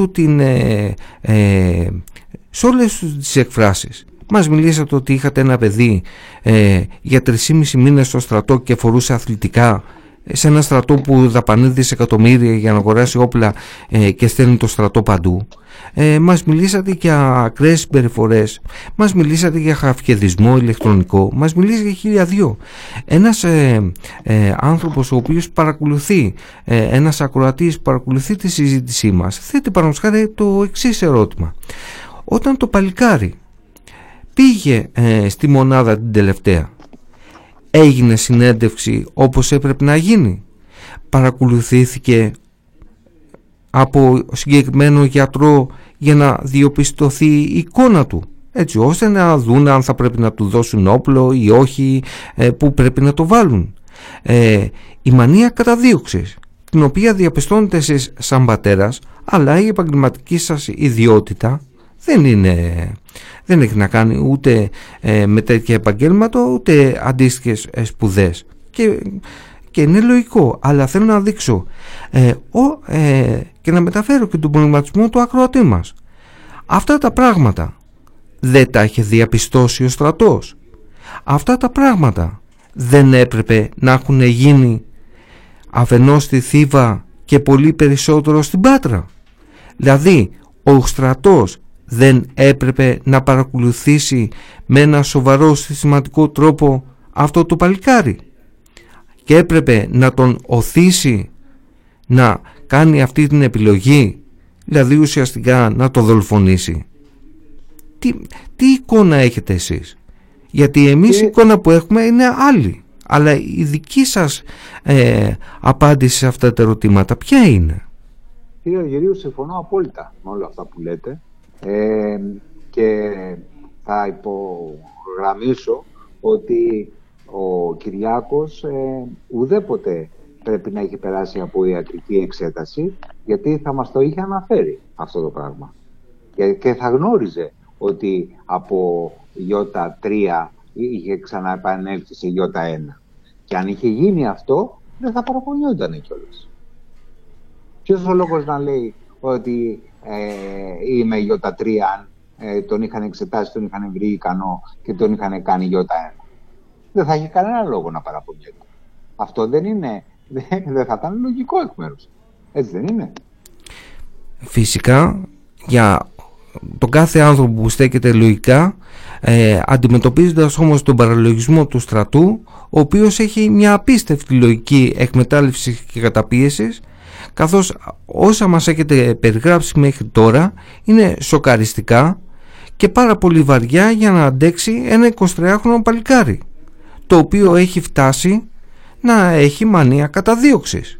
όλες τις εκφράσεις. Μας μιλήσατε ότι είχατε ένα παιδί για 3,5 μήνες στο στρατό και φορούσε αθλητικά, σε ένα στρατό που δαπανεί δισεκατομμύρια για να αγοράσει όπλα και στέλνει το στρατό παντού. Μας μιλήσατε για ακραίες συμπεριφορές, μας μιλήσατε για χαφιεδισμό ηλεκτρονικό, μας μιλήσατε για 1002. Ένας άνθρωπος ο οποίος παρακολουθεί, ένας ακροατής που παρακολουθεί τη συζήτησή μας, θέτει παραδείγματος χάρη το εξής ερώτημα: όταν το παλικάρι πήγε στη μονάδα την τελευταία, έγινε συνέντευξη όπως έπρεπε να γίνει? Παρακολουθήθηκε από συγκεκριμένο γιατρό για να διοπιστωθεί η εικόνα του, έτσι ώστε να δουν αν θα πρέπει να του δώσουν όπλο ή όχι, που πρέπει να το βάλουν? Η μανία καταδίωξης, την οποία διαπιστώνετε εσείς σαν πατέρας, αλλά η επαγγελματική σας ιδιότητα δεν έχει να κάνει ούτε με τέτοια επαγγέλματα ούτε αντίστοιχες σπουδές, και είναι λογικό, αλλά θέλω να δείξω και να μεταφέρω και τον προβληματισμό του ακροατή μας. Αυτά τα πράγματα δεν τα είχε διαπιστώσει ο στρατός? Αυτά τα πράγματα δεν έπρεπε να έχουν γίνει αφενός στη Θήβα και πολύ περισσότερο στην Πάτρα? Δηλαδή ο στρατός δεν έπρεπε να παρακολουθήσει με ένα σοβαρό συστηματικό τρόπο αυτό το παλικάρι και έπρεπε να τον οθήσει να κάνει αυτή την επιλογή, δηλαδή ουσιαστικά να το δολοφονήσει? Τι εικόνα έχετε εσείς? Γιατί εμείς η εικόνα που έχουμε είναι άλλη, αλλά η δική σας απάντηση σε αυτά τα ερωτήματα ποια είναι? Κύριε Αργυρίου, συμφωνώ απόλυτα με όλα αυτά που λέτε. Και θα υπογραμμίσω ότι ο Κυριάκος ουδέποτε πρέπει να έχει περάσει από ιατρική εξέταση, γιατί θα μας το είχε αναφέρει αυτό το πράγμα και θα γνώριζε ότι από Ι3 είχε ξαναεπανέλθει σε Ι1, και αν είχε γίνει αυτό δεν θα παραπονιόταν κιόλας. Ποιος ο λόγος να λέει ότι είμαι Ι3 αν τον είχαν εξετάσει, τον είχαν βρει ικανό και τον είχαν κάνει Ι1? Δεν θα έχει κανένα λόγο να παραπονιέται. Αυτό δεν θα ήταν λογικό εκ μέρους. Έτσι δεν είναι? Φυσικά, για τον κάθε άνθρωπο που στέκεται λογικά, αντιμετωπίζοντας όμως τον παραλογισμό του στρατού, ο οποίος έχει μια απίστευτη λογική εκμετάλλευσης και καταπίεσης, καθώς όσα μας έχετε περιγράψει μέχρι τώρα είναι σοκαριστικά και πάρα πολύ βαριά για να αντέξει ένα 23χρονο παλικάρι, το οποίο έχει φτάσει να έχει μανία καταδίωξης.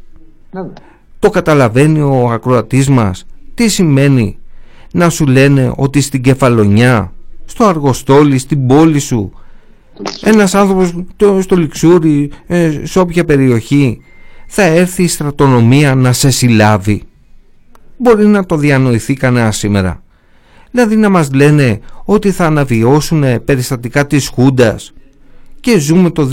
Το καταλαβαίνει ο ακροατής μας τι σημαίνει να σου λένε ότι στην Κεφαλονιά, στο Αργοστόλι, στην πόλη σου, ένας άνθρωπος στο Λιξούρι, σε όποια περιοχή, θα έρθει η στρατονομία να σε συλλάβει? Μπορεί να το διανοηθεί κανένα σήμερα? Δηλαδή να μας λένε ότι θα αναβιώσουν περιστατικά της Χούντας, και ζούμε το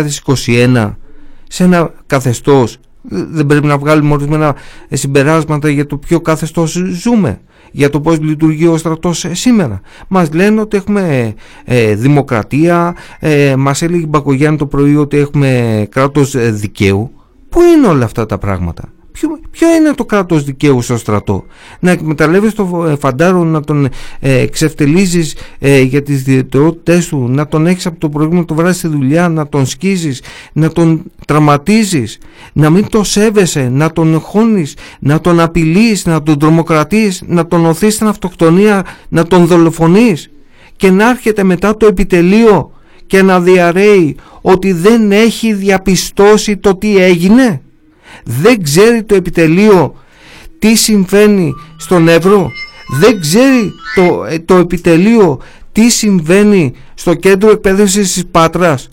2021 σε ένα καθεστώς? Δεν πρέπει να βγάλουμε ορισμένα συμπεράσματα για το ποιο καθεστώς ζούμε, για το πώς λειτουργεί ο στρατός σήμερα? Μας λένε ότι έχουμε δημοκρατία, μας έλεγε η Μπακογιάννη το πρωί ότι έχουμε κράτος δικαίου. Πού είναι όλα αυτά τα πράγματα? Ποιο είναι το κράτος δικαίου στο στρατό? Να εκμεταλλεύεις το φαντάρο, να τον εξευτελίζεις για τις ιδιαιτερότητες του, να τον έχεις από το πρωί το βράδυ στη δουλειά, να τον σκίζεις, να τον τραυματίζεις, να μην το σέβεσαι, να τον χώνεις, να τον απειλείς, να τον τρομοκρατείς, να τον οθείς στην αυτοκτονία, να τον δολοφονείς, και να έρχεται μετά το επιτελείο και να διαρρέει ότι δεν έχει διαπιστώσει το τι έγινε? Δεν ξέρει το επιτελείο τι συμβαίνει στον Εύρο? Δεν ξέρει το επιτελείο τι συμβαίνει στο κέντρο εκπαίδευσης της Πάτρας?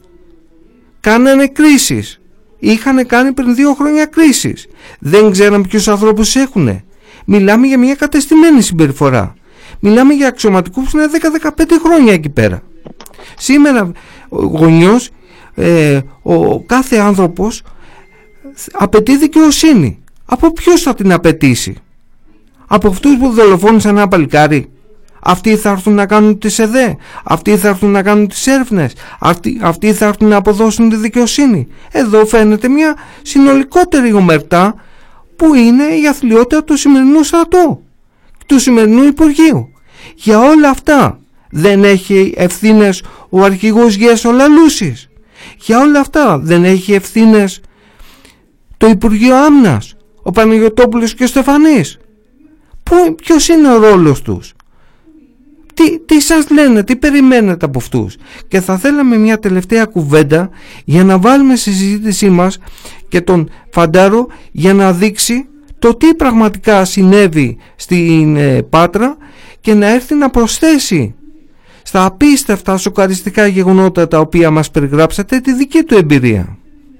Κάνανε κρίσεις. Είχαν κάνει πριν 2 χρόνια κρίσεις. Δεν ξέραν ποιους ανθρώπους έχουνε. Μιλάμε για μια κατεστημένη συμπεριφορά. Μιλάμε για αξιωματικούς που είναι 10-15 χρόνια εκεί πέρα. Σήμερα ο γονιός, ο κάθε άνθρωπος απαιτεί δικαιοσύνη. Από ποιους θα την απαιτήσει? Από αυτούς που δολοφόνησαν ένα παλικάρι? Αυτοί θα έρθουν να κάνουν τις ΕΔΕ, αυτοί θα έρθουν να κάνουν τις έρευνες, αυτοί θα έρθουν να αποδώσουν τη δικαιοσύνη? Εδώ φαίνεται μια συνολικότερη ομερτά που είναι η αθλιότητα του σημερινού στρατού, του σημερινού Υπουργείου. Για όλα αυτά δεν έχει ευθύνες ο αρχηγός Γέσο Λαλούσης? Για όλα αυτά δεν έχει ευθύνες το Υπουργείο Άμυνας, ο Παναγιωτόπουλος και ο Στεφανής? Ποιος είναι ο ρόλος τους? Τι σας λένε, τι περιμένετε από αυτούς? Και θα θέλαμε μια τελευταία κουβέντα για να βάλουμε στη συζήτησή μας και τον Φαντάρο, για να δείξει το τι πραγματικά συνέβη στην Πάτρα και να έρθει να προσθέσει στα απίστευτα σοκαριστικά γεγονότα τα οποία μας περιγράψατε τη δική του εμπειρία.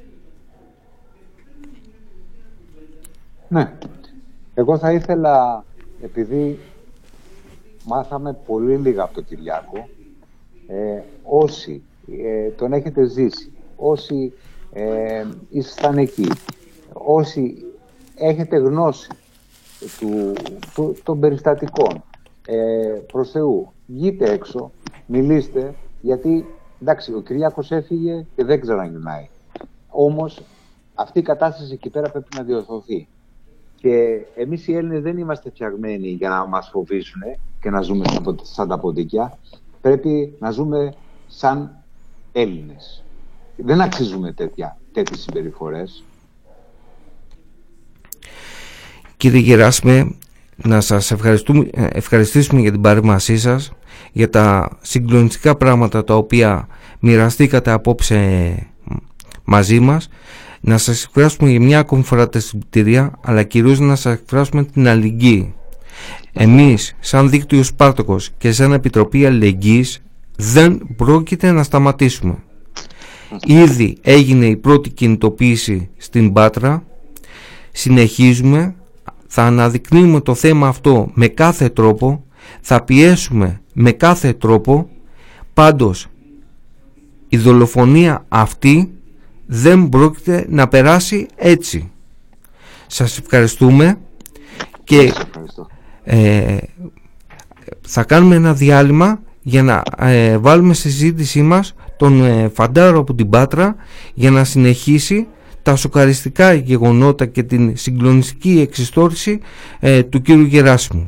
Ναι, εγώ θα ήθελα, επειδή μάθαμε πολύ λίγα από τον Κυριάκο, όσοι τον έχετε ζήσει, όσοι ήσασταν εκεί, όσοι έχετε γνώση των περιστατικών, προς Θεού, βγείτε έξω, μιλήστε, γιατί εντάξει, ο Κυριάκος έφυγε και δεν ξαναγυρνάει. Όμως αυτή η κατάσταση εκεί πέρα πρέπει να διορθωθεί. Και εμείς οι Έλληνες δεν είμαστε φτιαγμένοι για να μας φοβήσουν και να ζούμε σαν τα ποντίκια. Πρέπει να ζούμε σαν Έλληνες. Δεν αξίζουμε τέτοιες συμπεριφορές. Κύριε Γεράσιμε, να σας ευχαριστήσουμε για την παρέμβασή σας, για τα συγκλονιστικά πράγματα τα οποία μοιραστήκατε απόψε μαζί μας. Να σας εκφράσουμε για μια ακόμη φορά τα συλληπιτήρια, αλλά κυρίως να σας εκφράσουμε την αλληλεγγύη. Εμείς, σαν Δίκτυο Σπάρτακος και σαν Επιτροπή Αλληλεγγύης, δεν πρόκειται να σταματήσουμε. Ήδη έγινε η πρώτη κινητοποίηση στην Πάτρα, συνεχίζουμε, θα αναδεικνύουμε το θέμα αυτό με κάθε τρόπο, θα πιέσουμε με κάθε τρόπο. Πάντως η δολοφονία αυτή δεν πρόκειται να περάσει έτσι. Σας ευχαριστούμε και θα κάνουμε ένα διάλειμμα για να βάλουμε στη συζήτησή μας τον Φαντάρο από την Πάτρα, για να συνεχίσει τα σοκαριστικά γεγονότα και την συγκλονιστική εξιστόρηση του κύριου Γεράσιμου.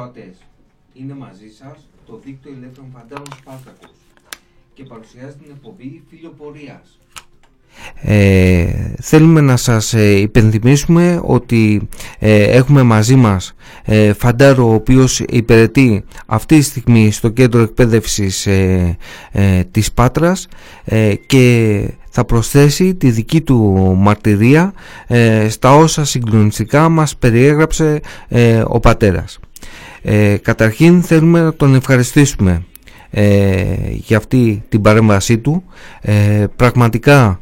ακροατές, είναι μαζί σας το δίκτυο ελεύθερων φαντάρων Σπάρτακος και παρουσιάζει την εκπομπή Φιλοπορίας. Θέλουμε να σας υπενθυμίσουμε ότι έχουμε μαζί μας φαντάρο ο οποίος υπηρετεί αυτή τη στιγμή στο κέντρο εκπαίδευσης της Πάτρας και θα προσθέσει τη δική του μαρτυρία στα όσα συγκλονιστικά μας περιέγραψε ο πατέρας. Καταρχήν θέλουμε να τον ευχαριστήσουμε για αυτή την παρέμβασή του. Πραγματικά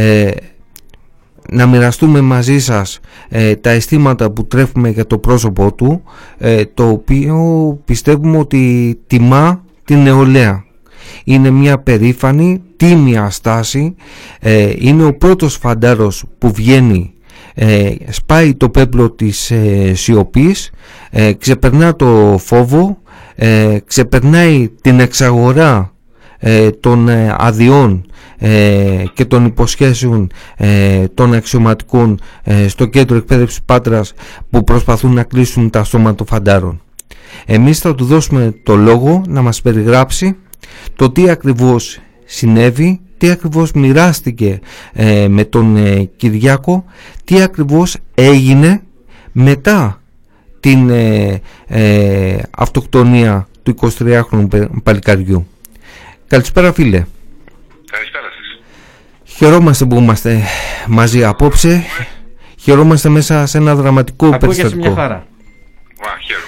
να μοιραστούμε μαζί σας τα αισθήματα που τρέφουμε για το πρόσωπό του, το οποίο πιστεύουμε ότι τιμά την νεολαία. Είναι μια περήφανη, τίμια στάση, είναι ο πρώτος φαντάρος που βγαίνει, σπάει το πέπλο της σιωπής, ξεπερνά το φόβο, ξεπερνάει την εξαγορά των αδειών και των υποσχέσεων των αξιωματικών στο κέντρο εκπαίδευσης Πάτρας που προσπαθούν να κλείσουν τα στόματα των φαντάρων. Εμείς θα του δώσουμε το λόγο να μας περιγράψει το τι ακριβώς συνέβη, τι ακριβώς μοιράστηκε με τον Κυριάκο, τι ακριβώς έγινε μετά την αυτοκτονία του 23χρονου παλικαριού. Καλησπέρα φίλε. Καλησπέρα σας. Χαιρόμαστε που είμαστε μαζί απόψε. Χαιρόμαστε μέσα σε ένα δραματικό περιστατικό. Μια χαρά. Χαίρομαι.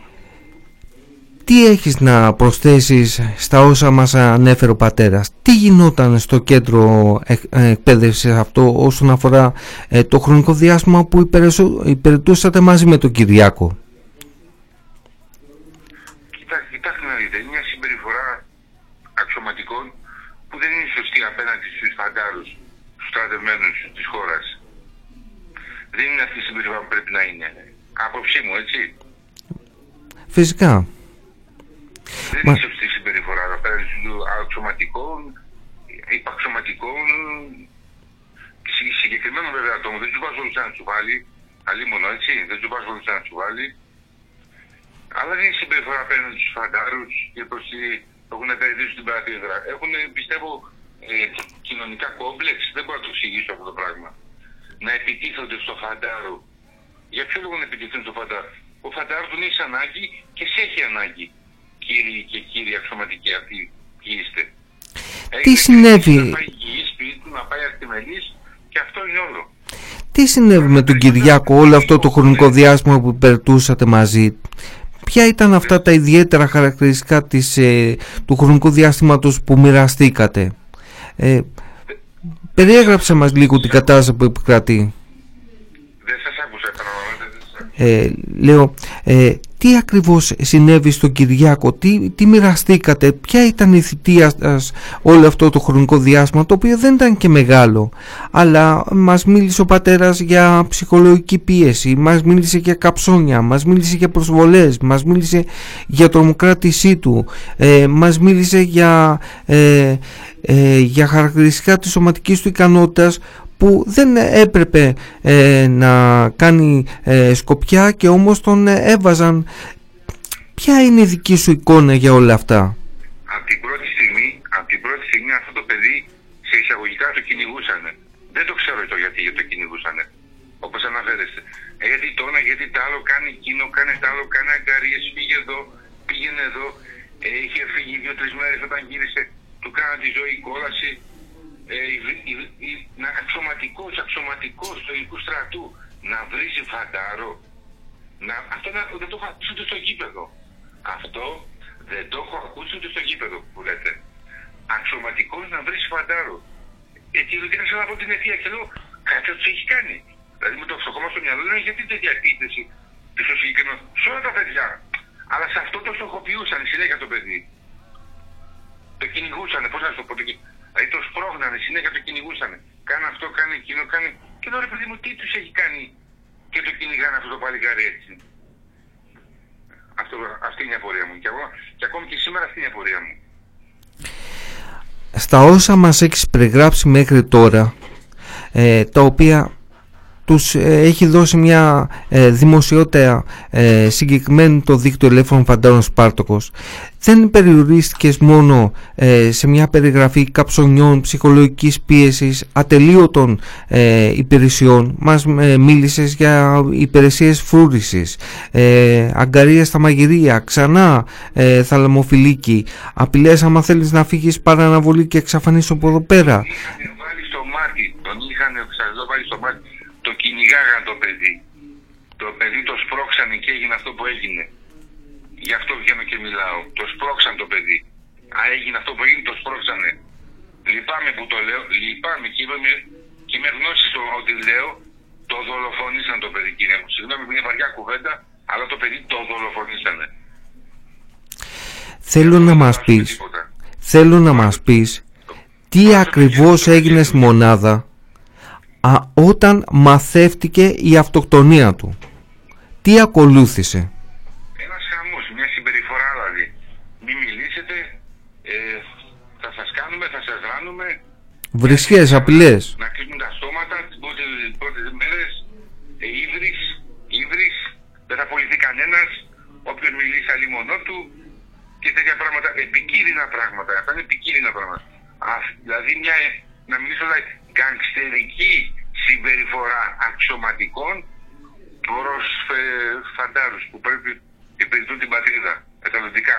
Τι έχεις να προσθέσεις στα όσα μας ανέφερε ο πατέρας? Τι γινόταν στο κέντρο εκπαίδευσης αυτό όσον αφορά το χρονικό διάστημα που υπηρετούσατε μαζί με τον Κυριάκο? Κοιτάξτε να δείτε, είναι μια συμπεριφορά αξιωματικών που δεν είναι σωστή απέναντι στους φαντάρους, στους στρατευμένους της χώρας. Δεν είναι αυτή η συμπεριφορά που πρέπει να είναι. Άποψή μου, έτσι. Φυσικά. Δεν είναι σωστή συμπεριφορά απέναντι στους αξιωματικών, υπαξιωματικών, συγκεκριμένων βέβαια ατόμων. Δεν τους βάζω όλους ένα τσουβάλι, αλίμονο, έτσι. Δεν τους βάζω όλους ένα τσουβάλι. Αλλά δεν είναι συμπεριφορά απέναντι στους φαντάρους και προς έχουν επενδύσει στην παρατήρητρα. Έχουν, πιστεύω, κοινωνικά κόμπλεξ. Δεν μπορώ να το εξηγήσω αυτό το πράγμα. Να επιτίθονται στο φαντάρο. Για ποιο λόγο να επιτίθονται στο φαντάρο? Ο φαντάρο τον έχει ανάγκη και σε έχει ανάγκη. Κύριοι και κύριοι αξιωματικοί αυτοί ποιοι είστε. Τι συνέβη? Να πάει υγιής σπίτι του, να πάει ακτιμελής και αυτό είναι όλο. Τι συνέβη με τον Κυριάκο όλο αυτό το χρονικό διάστημα που υπηρετούσατε μαζί? Ποια ήταν αυτά τα ιδιαίτερα χαρακτηριστικά του χρονικού διάστηματος που μοιραστήκατε? Περιέγραψε μας λίγο την κατάσταση που επικρατεί. Δεν σας άκουσα, επαναλαμβάνετε. Λέω, τι ακριβώς συνέβη στον Κυριάκο, τι μοιραστήκατε, ποια ήταν η θητεία σας όλο αυτό το χρονικό διάστημα, το οποίο δεν ήταν και μεγάλο, αλλά μας μίλησε ο πατέρας για ψυχολογική πίεση, μας μίλησε για καψόνια, μας μίλησε για προσβολές, μας μίλησε για τρομοκράτησή του, μας μίλησε για χαρακτηριστικά της σωματικής του ικανότητας που δεν έπρεπε να κάνει σκοπιά και όμως τον έβαζαν. Ποια είναι η δική σου εικόνα για όλα αυτά? Από την πρώτη στιγμή αυτό το παιδί σε εισαγωγικά το κυνηγούσανε. Δεν το ξέρω το γιατί το κυνηγούσανε, όπως αναφέρεστε. Γιατί το ένα, γιατί το άλλο, κάνει εκείνο, κάνει το άλλο, κάνει αγκαρίες, πήγε εδώ, πήγαινε εδώ. Είχε φύγει 2-3 μέρες, όταν γύρισε του κάνα τη ζωή κόλαση. Αξιωματικός του ελληνικού στρατού να βρίζει φαντάρο. Αυτό δεν το έχω ακούσει ούτε στο γήπεδο. Αυτό δεν το έχω ακούσει ούτε στο γήπεδο που λέτε. Αξιωματικός να βρίζει φαντάρο. Αιτιολογικά θέλω να πω την αιτία και λέω κάτι θα τους έχει κάνει. Δηλαδή με το φτωχό μας στο μυαλό λένε γιατί τέτοια επίθεση στο συγκεκριμένο. Σε όλα τα παιδιά. Αλλά σε αυτό το στοχοποιούσαν συνέχεια το παιδί. Το κυνηγούσαν, πώς να σου το πω. Δηλαδή το σπρώχνανε, συνέχεια το κυνηγούσανε. Κάνε αυτό, κάνε εκείνο, κάνε. Και τώρα παιδί μου, τι τους έχει κάνει και το κυνηγάνε αυτό το παλικάρι έτσι. Αυτή είναι η απορία μου. Και ακόμη και σήμερα αυτή είναι η απορία μου. Στα όσα μας έχεις περιγράψει μέχρι τώρα, τα οποία τους έχει δώσει μια δημοσιότητα συγκεκριμένη το δίκτυο ελεύθερων φαντάρων Σπάρτοκος. Δεν περιορίστηκες μόνο σε μια περιγραφή καψονιών, ψυχολογικής πίεσης, ατελείωτων υπηρεσιών. Μας μίλησες για υπηρεσίες φρούρησης, αγκαρία στα μαγειρία, ξανά θαλαμοφιλίκη, απειλές άμα θέλεις να φύγεις παραναβολή και εξαφανίσου από εδώ πέρα. Τον είχαν βάλει στο μάτι, το κυνηγάγαν το παιδί. Το παιδί το σπρώξανε και έγινε αυτό που έγινε. Γι' αυτό βγαίνω και μιλάω. Το σπρώξαν το παιδί. Έγινε αυτό που έγινε, το σπρώξανε. Λυπάμαι που το λέω, λυπάμαι και με γνώση ότι λέω, το δολοφονήσαν το παιδί, κύριε μου. Συγγνώμη που είναι βαριά κουβέντα, αλλά το παιδί το δολοφονήσανε. Θέλω να μας πεις τι ακριβώς έγινε στη μονάδα όταν μαθεύτηκε η αυτοκτονία του. Τι ακολούθησε? Ένας χαμός, μια συμπεριφορά δηλαδή. Μη μιλήσετε, θα σας κάνουμε, θα σας ράνουμε. Βρισχές, απειλές. Να κλείνουν τα στόματα τις πρώτες μέρες. Ήβρις, δεν θα απολυθεί κανένας. Όποιος μιλήσει αλλήμονό του και τέτοια πράγματα. Επικίνδυνα πράγματα. Αυτά είναι επικίνδυνα πράγματα. Δηλαδή να μιλήσω γκανγκστερική συμπεριφορά αξιωματικών προς φαντάρους που πρέπει υπηρετούν την πατρίδα. Εθελοντικά,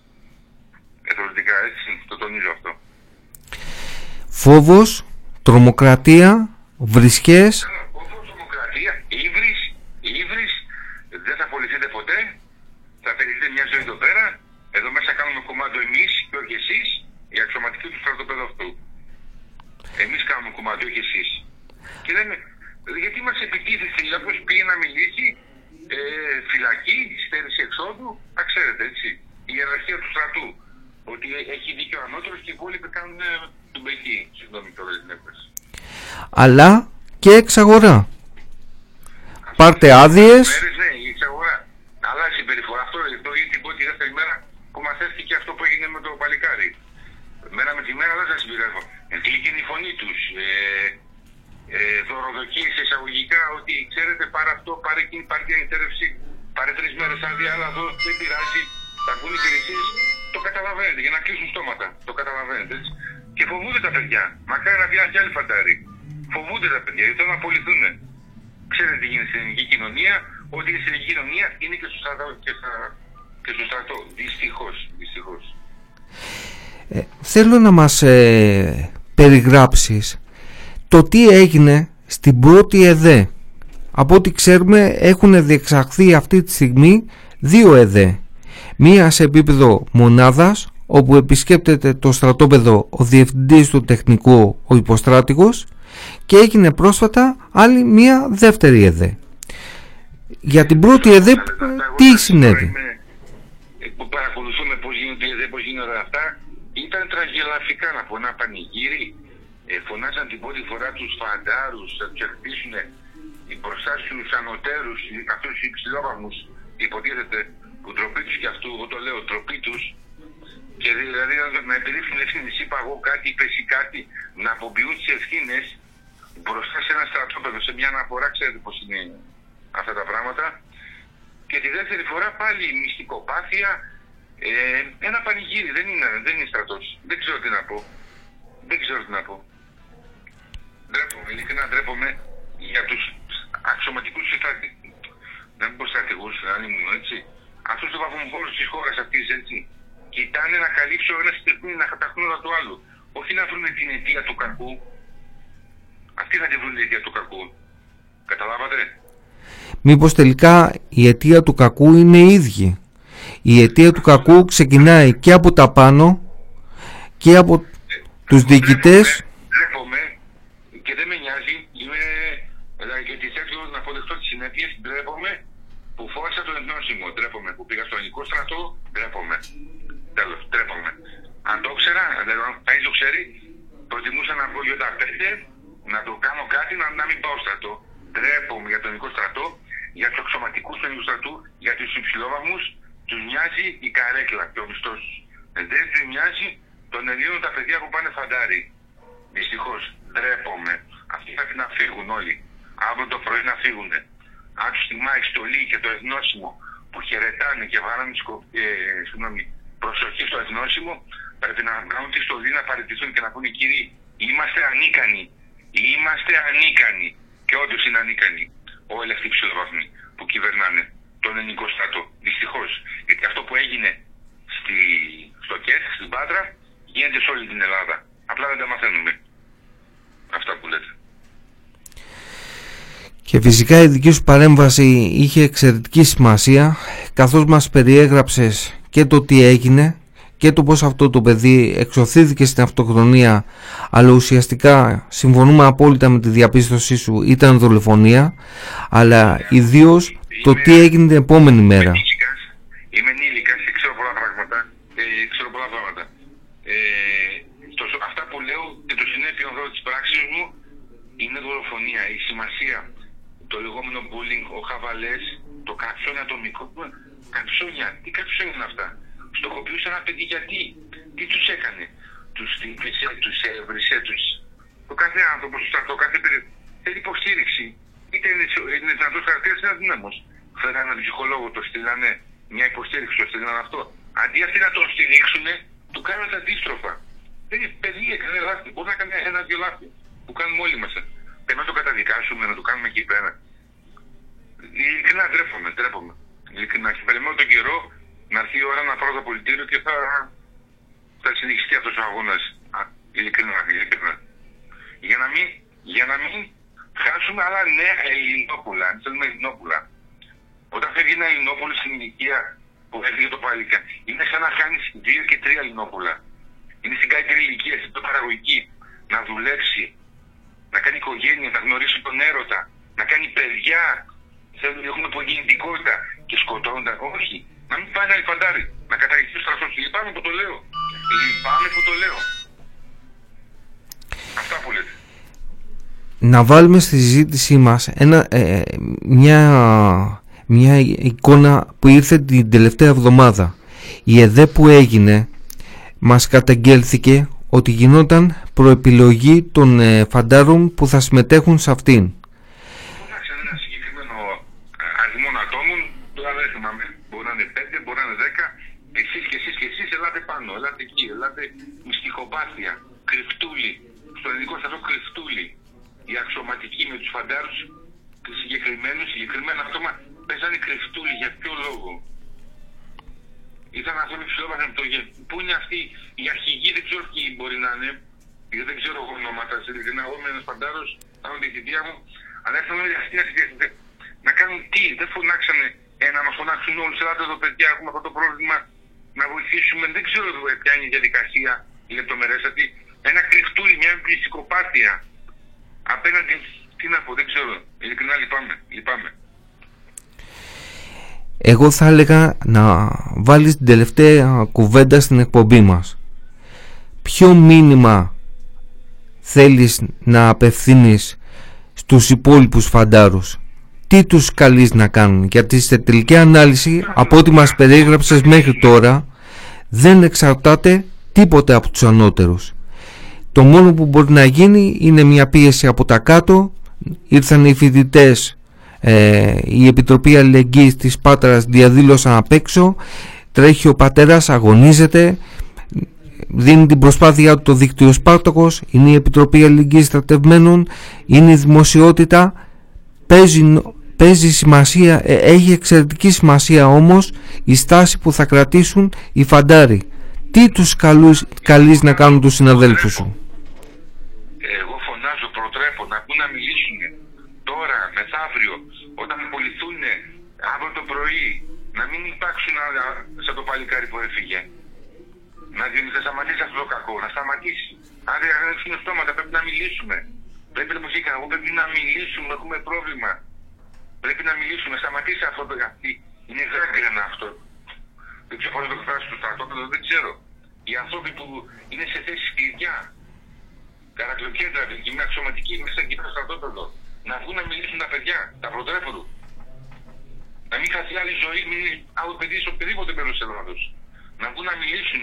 έτσι, το τονίζω αυτό. Φόβος, τρομοκρατία, βρισχές. Φόβος, τρομοκρατία, ύβρις, δεν θα απολυθείτε ποτέ, θα περιθείτε μια ζωή εδώ πέρα, εδώ μέσα κάνουμε κομμάτι εμείς και όχι εσείς, οι αξιωματικοί του στρατοπέδου αυτού. Εμείς κάνουμε κομμάτι, όχι εσείς. Και λέμε, γιατί μας επιτίθεστε, όποιος πήγε να μιλήσει, φυλακή, στέρηση εξόδου, ξέρετε έτσι, η ιεραρχία του στρατού. Ότι έχει δίκιο ανώτερος και οι υπόλοιποι κάνουν τον πεχή. Συγγνώμη τώρα την έκφραση. Αλλά και εξαγορά. Πάρτε άδειες. Ναι, η εξαγορά. Αλλά η συμπεριφορά αυτό είναι την πρώτη δεύτερη μέρα που μαθαίθηκε αυτό που έγινε με το παλικάρι. Μέρα με τη μέρα δεν θα συμπεριφέρω. Γλύκαινε η φωνή τους. Δωροδοκίες εισαγωγικά ότι ξέρετε πάρε αυτό, πάρε εκείνη, πάρε την εκτέρευση, πάρε 3 μέρες άδεια, αλλά εδώ δεν πειράζει. Θα βγουν υπηρεσίες, το καταλαβαίνετε, για να κλείσουν στόματα. Το καταλαβαίνετε έτσι. Και φοβούνται τα παιδιά. Μακάρι να βγαίνουν κι άλλοι φαντάροι. Φοβούνται τα παιδιά, γιατί θέλουν να απολυθούν. Ξέρετε τι γίνεται στην ελληνική κοινωνία, ότι η ελληνική κοινωνία είναι και στο στρατό. Δυστυχώς. Θέλω να μας περιγράψεις το τι έγινε στην πρώτη ΕΔΕ. Από ό,τι ξέρουμε έχουν διεξαχθεί αυτή τη στιγμή 2 ΕΔΕ. Μία σε επίπεδο μονάδας, όπου επισκέπτεται το στρατόπεδο ο διευθυντής του τεχνικού, ο υποστράτηγος, και έγινε πρόσφατα άλλη μία δεύτερη ΕΔΕ. Για την πρώτη ΕΔΕ τι συνέβη? Που παρακολουθούμε πώς γίνονται οι ΕΔΕ, πώς γίνονται αυτά, ήταν τραγελαφικά να πω, ένα πανηγύρι. Φωνάζαν την πρώτη φορά τους φαντάρους, θα τους χτίσουν μπροστά στους ανωτέρους, αυτούς τους υψηλόβαθμους, υποτίθεται, που ντροπή τους και αυτού, εγώ το λέω, ντροπή τους, και δηλαδή να επιλήφθουν ευθύνες. Είπα εγώ κάτι, είπες κάτι, να αποποιούν τις ευθύνες μπροστά σε ένα στρατόπεδο, σε μια αναφορά, ξέρετε πώς είναι αυτά τα πράγματα. Και τη δεύτερη φορά πάλι μυστικοπάθεια, ένα πανηγύρι, δεν είναι στρατός. Δεν ξέρω τι να πω. Ντρέπομαι, ειλικρινά ντρέπομαι για τους αξιωματικούς να μην πω στρατηγούς, αν ήμουν έτσι. Αυτούς τους βαθμοφόρους της χώρας αυτής, έτσι. Κοιτάνε να καλύψει ο ένας τεχνή, να καταχθούν όλα του άλλου. Όχι να βρουν την αιτία του κακού. Αυτοί θα τη βρουν την αιτία του κακού. Καταλάβατε? Μήπως τελικά η αιτία του κακού είναι οι ίδιοι? Η αιτία του κακού ξεκινάει και από τα πάνω και από τους διοικητές. Ντρέπομαι και δεν με νοιάζει. Γιατί θέλω να αποδεχτώ τις συνέπειες. Ντρέπομαι που φόρησα το ενώσιμο. Ντρέπομαι που πήγα στο ελληνικό στρατό. Ντρέπομαι. Τέλος, ντρέπομαι. Αν το ήξερα, αν κανείς το ξέρει, προτιμούσα να βγω για τα 5, να το κάνω κάτι, να μην πάω στρατό. Ντρέπομαι για τον ελληνικό στρατό, για τους αξιωματικούς του ελληνικού στρατού, για τους υψηλόβαθμους. Τους μοιάζει η καρέκλα και ο μισθός. Δεν τους μοιάζει των Ελλήνων τα παιδιά που πάνε φαντάρι. Δυστυχώς, ντρέπομαι. Αυτοί θα να φύγουν όλοι. αύριο το πρωί να φύγουν. Αν τους τιμάει η στολή και το εθνόσημο που χαιρετάνε και βάρανε προσοχή στο εθνόσημο, πρέπει να κάνουν τη στολή να παραιτηθούν και να πούνε κύριοι, είμαστε ανίκανοι. Είμαστε ανίκανοι. Και όντως είναι ανίκανοι όλοι αυτοί οι ψηλοβαθμοί που κυβερνάνε τον ελληνικό στρατό. Δυστυχώς. Γιατί αυτό που έγινε στο ΚΕΘ, στην Πάτρα, γίνεται σε όλη την Ελλάδα. Απλά δεν τα μαθαίνουμε. Αυτά που λέτε. Και φυσικά η δική σου παρέμβαση είχε εξαιρετική σημασία, καθώς μας περιέγραψες και το τι έγινε και το πώς αυτό το παιδί εξωθήθηκε στην αυτοκτονία, αλλά ουσιαστικά συμφωνούμε απόλυτα με τη διαπίστωσή σου, ήταν δολοφονία, αλλά ιδίως το τι έγινε την επόμενη μέρα. Είμαι ενήλικας και ξέρω πολλά πράγματα. Αυτά που λέω και το συνέπειο της πράξης μου είναι δολοφονία. Η σημασία, το λεγόμενο bullying, ο χαβαλές, το καψόνια ατομικό. Καψόνια, τι καψόνια είναι αυτά? Στοχοποιούσε ένα παιδί γιατί, τι τους έκανε? Τους χτύπησε, τους έβρισε, το κάθε άνθρωπο, το κάθε παιδί θέλει υποστήριξη. Είτε είναι δυνατός χαρακτήρας, είτε είναι αδύναμος. Φέρανε έναν ψυχολόγο, το στείλανε, μια υποστήριξη, το στείλανε αυτό. Αντί αυτοί να τον στηρίξουν, του κάνουν τα αντίστροφα. Δεν είναι παιδί, έκανε λάθη. Μπορεί να κάνει ένα-δυο λάθη που κάνουμε όλοι μας. Πρέπει να το καταδικάσουμε, να το κάνουμε εκεί πέρα. Ειλικρινά ντρέπομαι. Ειλικρινά. Και περιμένω τον καιρό να έρθει η ώρα να πάω στο πολιτήριο και θα συνεχιστεί αυτός ο αγώνας. Ειλικρινά. Για να μην χάσουμε άλλα νέα Ελληνόπουλα. Αν θέλουμε Ελληνόπουλα. Όταν φεύγει ένα Ελληνόπουλο στην ηλικία που έφυγε το παλικάρι, είναι σαν να χάνεις 2 και 3 Ελληνόπουλα. Είναι στην καλύτερη ηλικία, στην πιο παραγωγική. Να δουλέψει, να κάνει οικογένεια, να γνωρίσει τον έρωτα, να κάνει παιδιά. Θέλουν να έχουμε υπογεννητικότητα και σκοτώνονταν. Όχι. Να μην πάει ένα λιφαντάρι. Να καταργηθεί ο στρατός. Λυπάμαι που το λέω. Αυτά που λέτε. Να βάλουμε στη συζήτησή μας μια εικόνα που ήρθε την τελευταία εβδομάδα. Η ΕΔΕ που έγινε, μας καταγγέλθηκε ότι γινόταν προεπιλογή των φαντάρων που θα συμμετέχουν σε αυτήν. Ένα συγκεκριμένο αριθμό ατόμων, τώρα δεν θυμάμαι, μπορεί να είναι 5, μπορεί να είναι 10, εσείς ελάτε πάνω, ελάτε εκεί, ελάτε μυστικοπάθεια, κρυφτούλη, στον ελληνικό στρατό κρυφτούλη, οι αξιωματικοί με τους φαντάρους συγκεκριμένα άτομα παίζανε κρυφτούλη. Για ποιο λόγο? Ήταν άνθρωποι ψηλόβαθμοι. Πού είναι αυτοί οι αρχηγοί? Δεν ξέρω ποιοι μπορεί να είναι, γιατί δεν ξέρω εγώ ονόματα. Ειλικρινά, εγώ είμαι ένας φαντάρος, κάνω τη θητεία μου, αλλά έρθαμε αυτοί να κάνουν τι? Δεν φωνάξανε να μας φωνάξουν όλους. Ελάτε εδώ παιδιά, έχουμε αυτό το πρόβλημα, να βοηθήσουμε. Δεν ξέρω ποια είναι η διαδικασία, η λεπτομερέστατη. Ένα κρυφτούλι, μια μυστικοπάθεια απέναντι. Τι να πω, δεν ξέρω. Ειλικρινά λυπάμαι. Εγώ θα έλεγα να βάλεις την τελευταία κουβέντα στην εκπομπή μας. Ποιο μήνυμα θέλεις να απευθύνεις στους υπόλοιπους φαντάρους? Τι τους καλείς να κάνουν? Γιατί σε τελική ανάλυση, από ό,τι μας περιέγραψες μέχρι τώρα, δεν εξαρτάται τίποτε από τους ανώτερους. Το μόνο που μπορεί να γίνει είναι μια πίεση από τα κάτω. Ήρθαν οι φοιτητές, η Επιτροπή Αλληλεγγύης της Πάτρας διαδήλωσαν απ' έξω, τρέχει ο πατέρας, αγωνίζεται, δίνει την προσπάθειά του το δίκτυο Σπάρτακος, είναι η Επιτροπή Αλληλεγγύης Στρατευμένων, είναι η δημοσιότητα, παίζει σημασία, έχει εξαιρετική σημασία όμως η στάση που θα κρατήσουν οι φαντάροι. Τι τους καλείς να κάνουν τους συναδέλφους σου? Εγώ φωνάζω, προτρέπω να πούν να μιλήσουν τώρα, μεθαύριο, όταν απολυθούν αύριο το πρωί, να μην υπάρξουν σαν το παλικάρι που έφυγε. Να σταματήσει αυτό το κακό, να σταματήσει. Αν δεν ανοίξουν στόματα, πρέπει να μιλήσουμε. Πρέπει να μιλήσουμε, έχουμε πρόβλημα. Πρέπει να μιλήσουμε, σταματήσει αυτό το γιατί. Είναι γράγκρενα αυτό. Δεν ξέρω πώς να το εκφράσει στο στρατόπεδο, δεν ξέρω. Οι άνθρωποι που είναι σε θέση κλειδιά, καρακλοκέντρα, με αξιωματική μέσα εκεί στο στρατόπεδο, να βγουν να μιλήσουν τα παιδιά, τα προτρέπονται. Να μην χαθεί άλλη ζωή, μην είναι άλλο παιδί σε οποιοδήποτε μέρος της Ελλάδος. Να βγουν να μιλήσουν.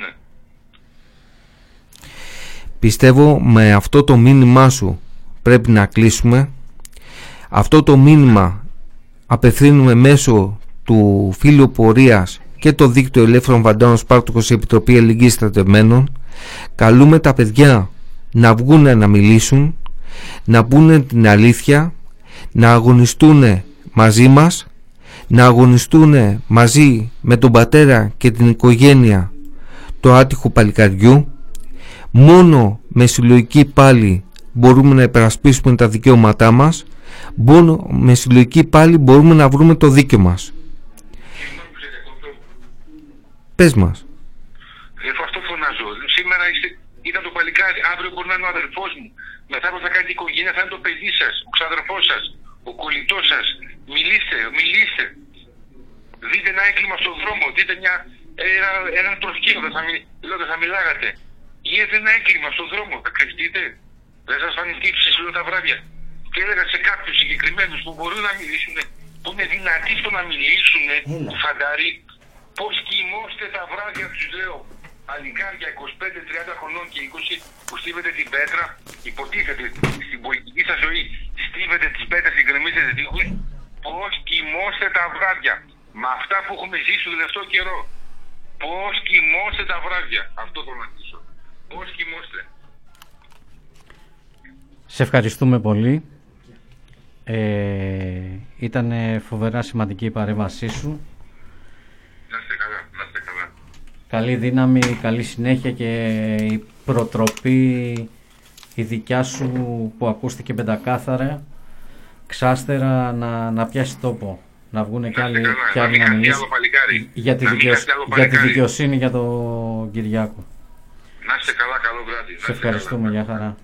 Πιστεύω με αυτό το μήνυμά σου πρέπει να κλείσουμε. Αυτό το μήνυμα απευθύνουμε μέσω του φύλου πορείας και το δίκτυο ελεύθερων βαντάρων Σπάρτοκος Επιτροπή Ελληνικής Στρατευμένων. Καλούμε τα παιδιά να βγουν να μιλήσουν, να πούνε την αλήθεια, να αγωνιστούν μαζί μας, να αγωνιστούν μαζί με τον πατέρα και την οικογένεια του άτυχου παλικαριού. Μόνο με συλλογική πάλι μπορούμε να υπερασπίσουμε τα δικαιώματά μας. Μόνο με συλλογική πάλι μπορούμε να βρούμε το δίκαιο μας. Πες μας. Αυτό φωνάζω. Σήμερα ήταν το παλικάρι, αύριο μπορεί να είναι ο αδερφός μου. Μετά που θα κάνει την οικογένεια θα είναι το παιδί σας, ο ξαδερφός σας, ο κολλητός σας. Μιλήστε. Δείτε ένα έγκλημα στον δρόμο, δείτε ένα τροχείο, δεν θα μιλάγατε. Γίνεται ένα έγκλημα στον δρόμο, θα κρυφτείτε. Δεν σας φανεί τύψη τα βράδια. Και έλεγα σε κάποιους συγκεκριμένους που μπορούν να μιλήσουν, που είναι δυνατοί στο να μιλήσουν, φανταροί, πώς κοιμώστε τα βράδια, τους λέω. Παλικάρια 25-30 χρονών και 20 που στίβετε την πέτρα, υποτίθεται στην πολιτική σας ζωή, στίβετε τις πέτρες και γκρεμίζετε τείχους. Πώς κοιμώστε τα βράδια. Με αυτά που έχουμε ζήσει τον τελευταίο καιρό. Πώς κοιμώστε τα βράδια. Αυτό το να ρωτήσω. Πώς κοιμώστε. Σε ευχαριστούμε πολύ. Ήταν φοβερά σημαντική η παρέμβασή σου. Να είστε καλά. Καλή δύναμη, καλή συνέχεια και η προτροπή η δικιά σου που ακούστηκε πεντακάθαρα, ξάστερα να πιάσει τόπο. Να βγουν και άλλοι να μιλήσουν για τη δικαιοσύνη για τον Κυριάκο. Να είστε καλά, καλό βράδυ. Σε ευχαριστούμε, για χαρά.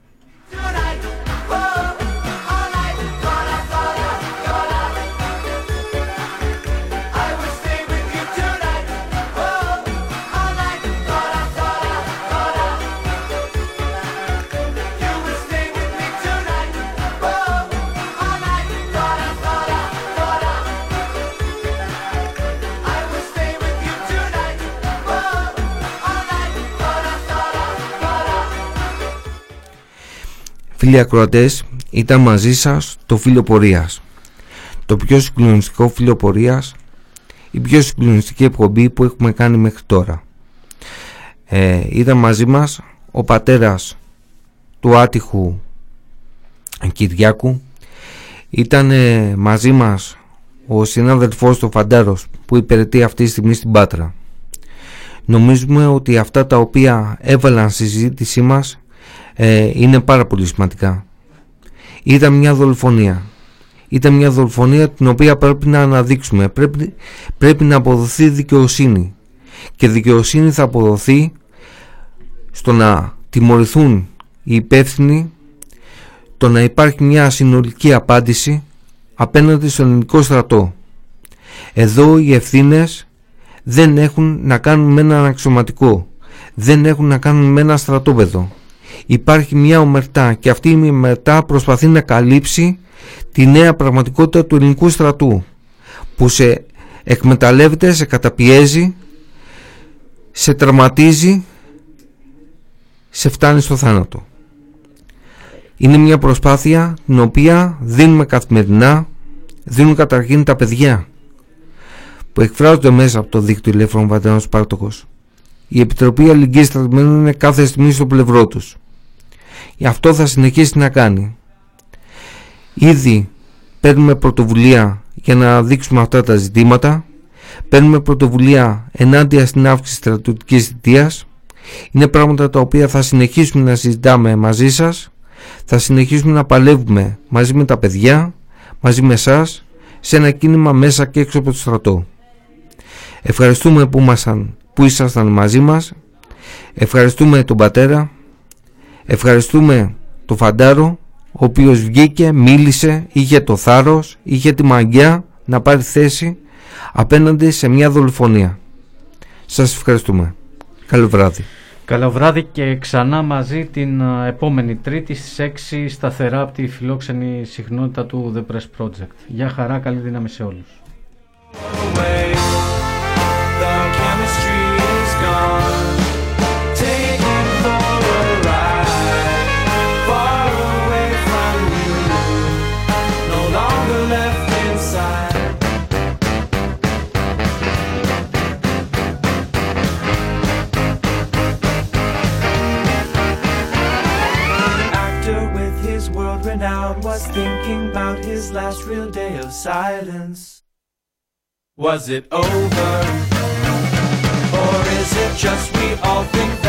Φίλοι ακροατές, ήταν μαζί σας το Φύλλο Πορείας. Το πιο συγκλονιστικό Φύλλο Πορείας, η πιο συγκλονιστική εκπομπή που έχουμε κάνει μέχρι τώρα. Ήταν μαζί μας ο πατέρας του άτυχου Κυριάκου. Ήταν μαζί μας ο συνάδελφός του Φαντάρος που υπηρετεί αυτή τη στιγμή στην Πάτρα. Νομίζουμε ότι αυτά τα οποία έβαλαν στη συζήτησή μας είναι πάρα πολύ σημαντικά. Ήταν μια δολοφονία. Ήταν μια δολοφονία την οποία πρέπει να αναδείξουμε. Πρέπει να αποδοθεί δικαιοσύνη. Και δικαιοσύνη θα αποδοθεί στο να τιμωρηθούν οι υπεύθυνοι, το να υπάρχει μια συνολική απάντηση απέναντι στον ελληνικό στρατό. Εδώ οι ευθύνες δεν έχουν να κάνουν με έναν αξιωματικό, δεν έχουν να κάνουν με ένα στρατόπεδο. Υπάρχει μια ομερτά και αυτή η ομερτά προσπαθεί να καλύψει τη νέα πραγματικότητα του ελληνικού στρατού, που σε εκμεταλλεύεται, σε καταπιέζει, σε τραυματίζει, σε φτάνει στο θάνατο. Είναι μια προσπάθεια την οποία δίνουμε καθημερινά, δίνουν καταρχήν τα παιδιά που εκφράζονται μέσα από το δίκτυο ελεύθερων βαντάρων Σπάρτοκος. Η Επιτροπή Ελληνικής Στρατευμένων είναι κάθε στιγμή στο πλευρό τους. Γι' αυτό θα συνεχίσει να κάνει. Ήδη παίρνουμε πρωτοβουλία για να δείξουμε αυτά τα ζητήματα. Παίρνουμε πρωτοβουλία ενάντια στην αύξηση στρατιωτικής θητείας. Είναι πράγματα τα οποία θα συνεχίσουμε να συζητάμε μαζί σας. Θα συνεχίσουμε να παλεύουμε μαζί με τα παιδιά, μαζί με εσάς, σε ένα κίνημα μέσα και έξω από το στρατό. Ευχαριστούμε που ήσασταν μαζί μας. Ευχαριστούμε τον πατέρα. Ευχαριστούμε τον Φαντάρο, ο οποίος βγήκε, μίλησε, είχε το θάρρος, είχε τη μαγιά να πάρει θέση απέναντι σε μια δολοφονία. Σας ευχαριστούμε. Καλό βράδυ. Καλό βράδυ και ξανά μαζί την επόμενη Τρίτη στις 6 σταθερά από τη φιλόξενη συχνότητα του The Press Project. Γεια χαρά, καλή δύναμη σε όλους. No John was thinking about his last real day of silence. Was it over? Or is it just we all think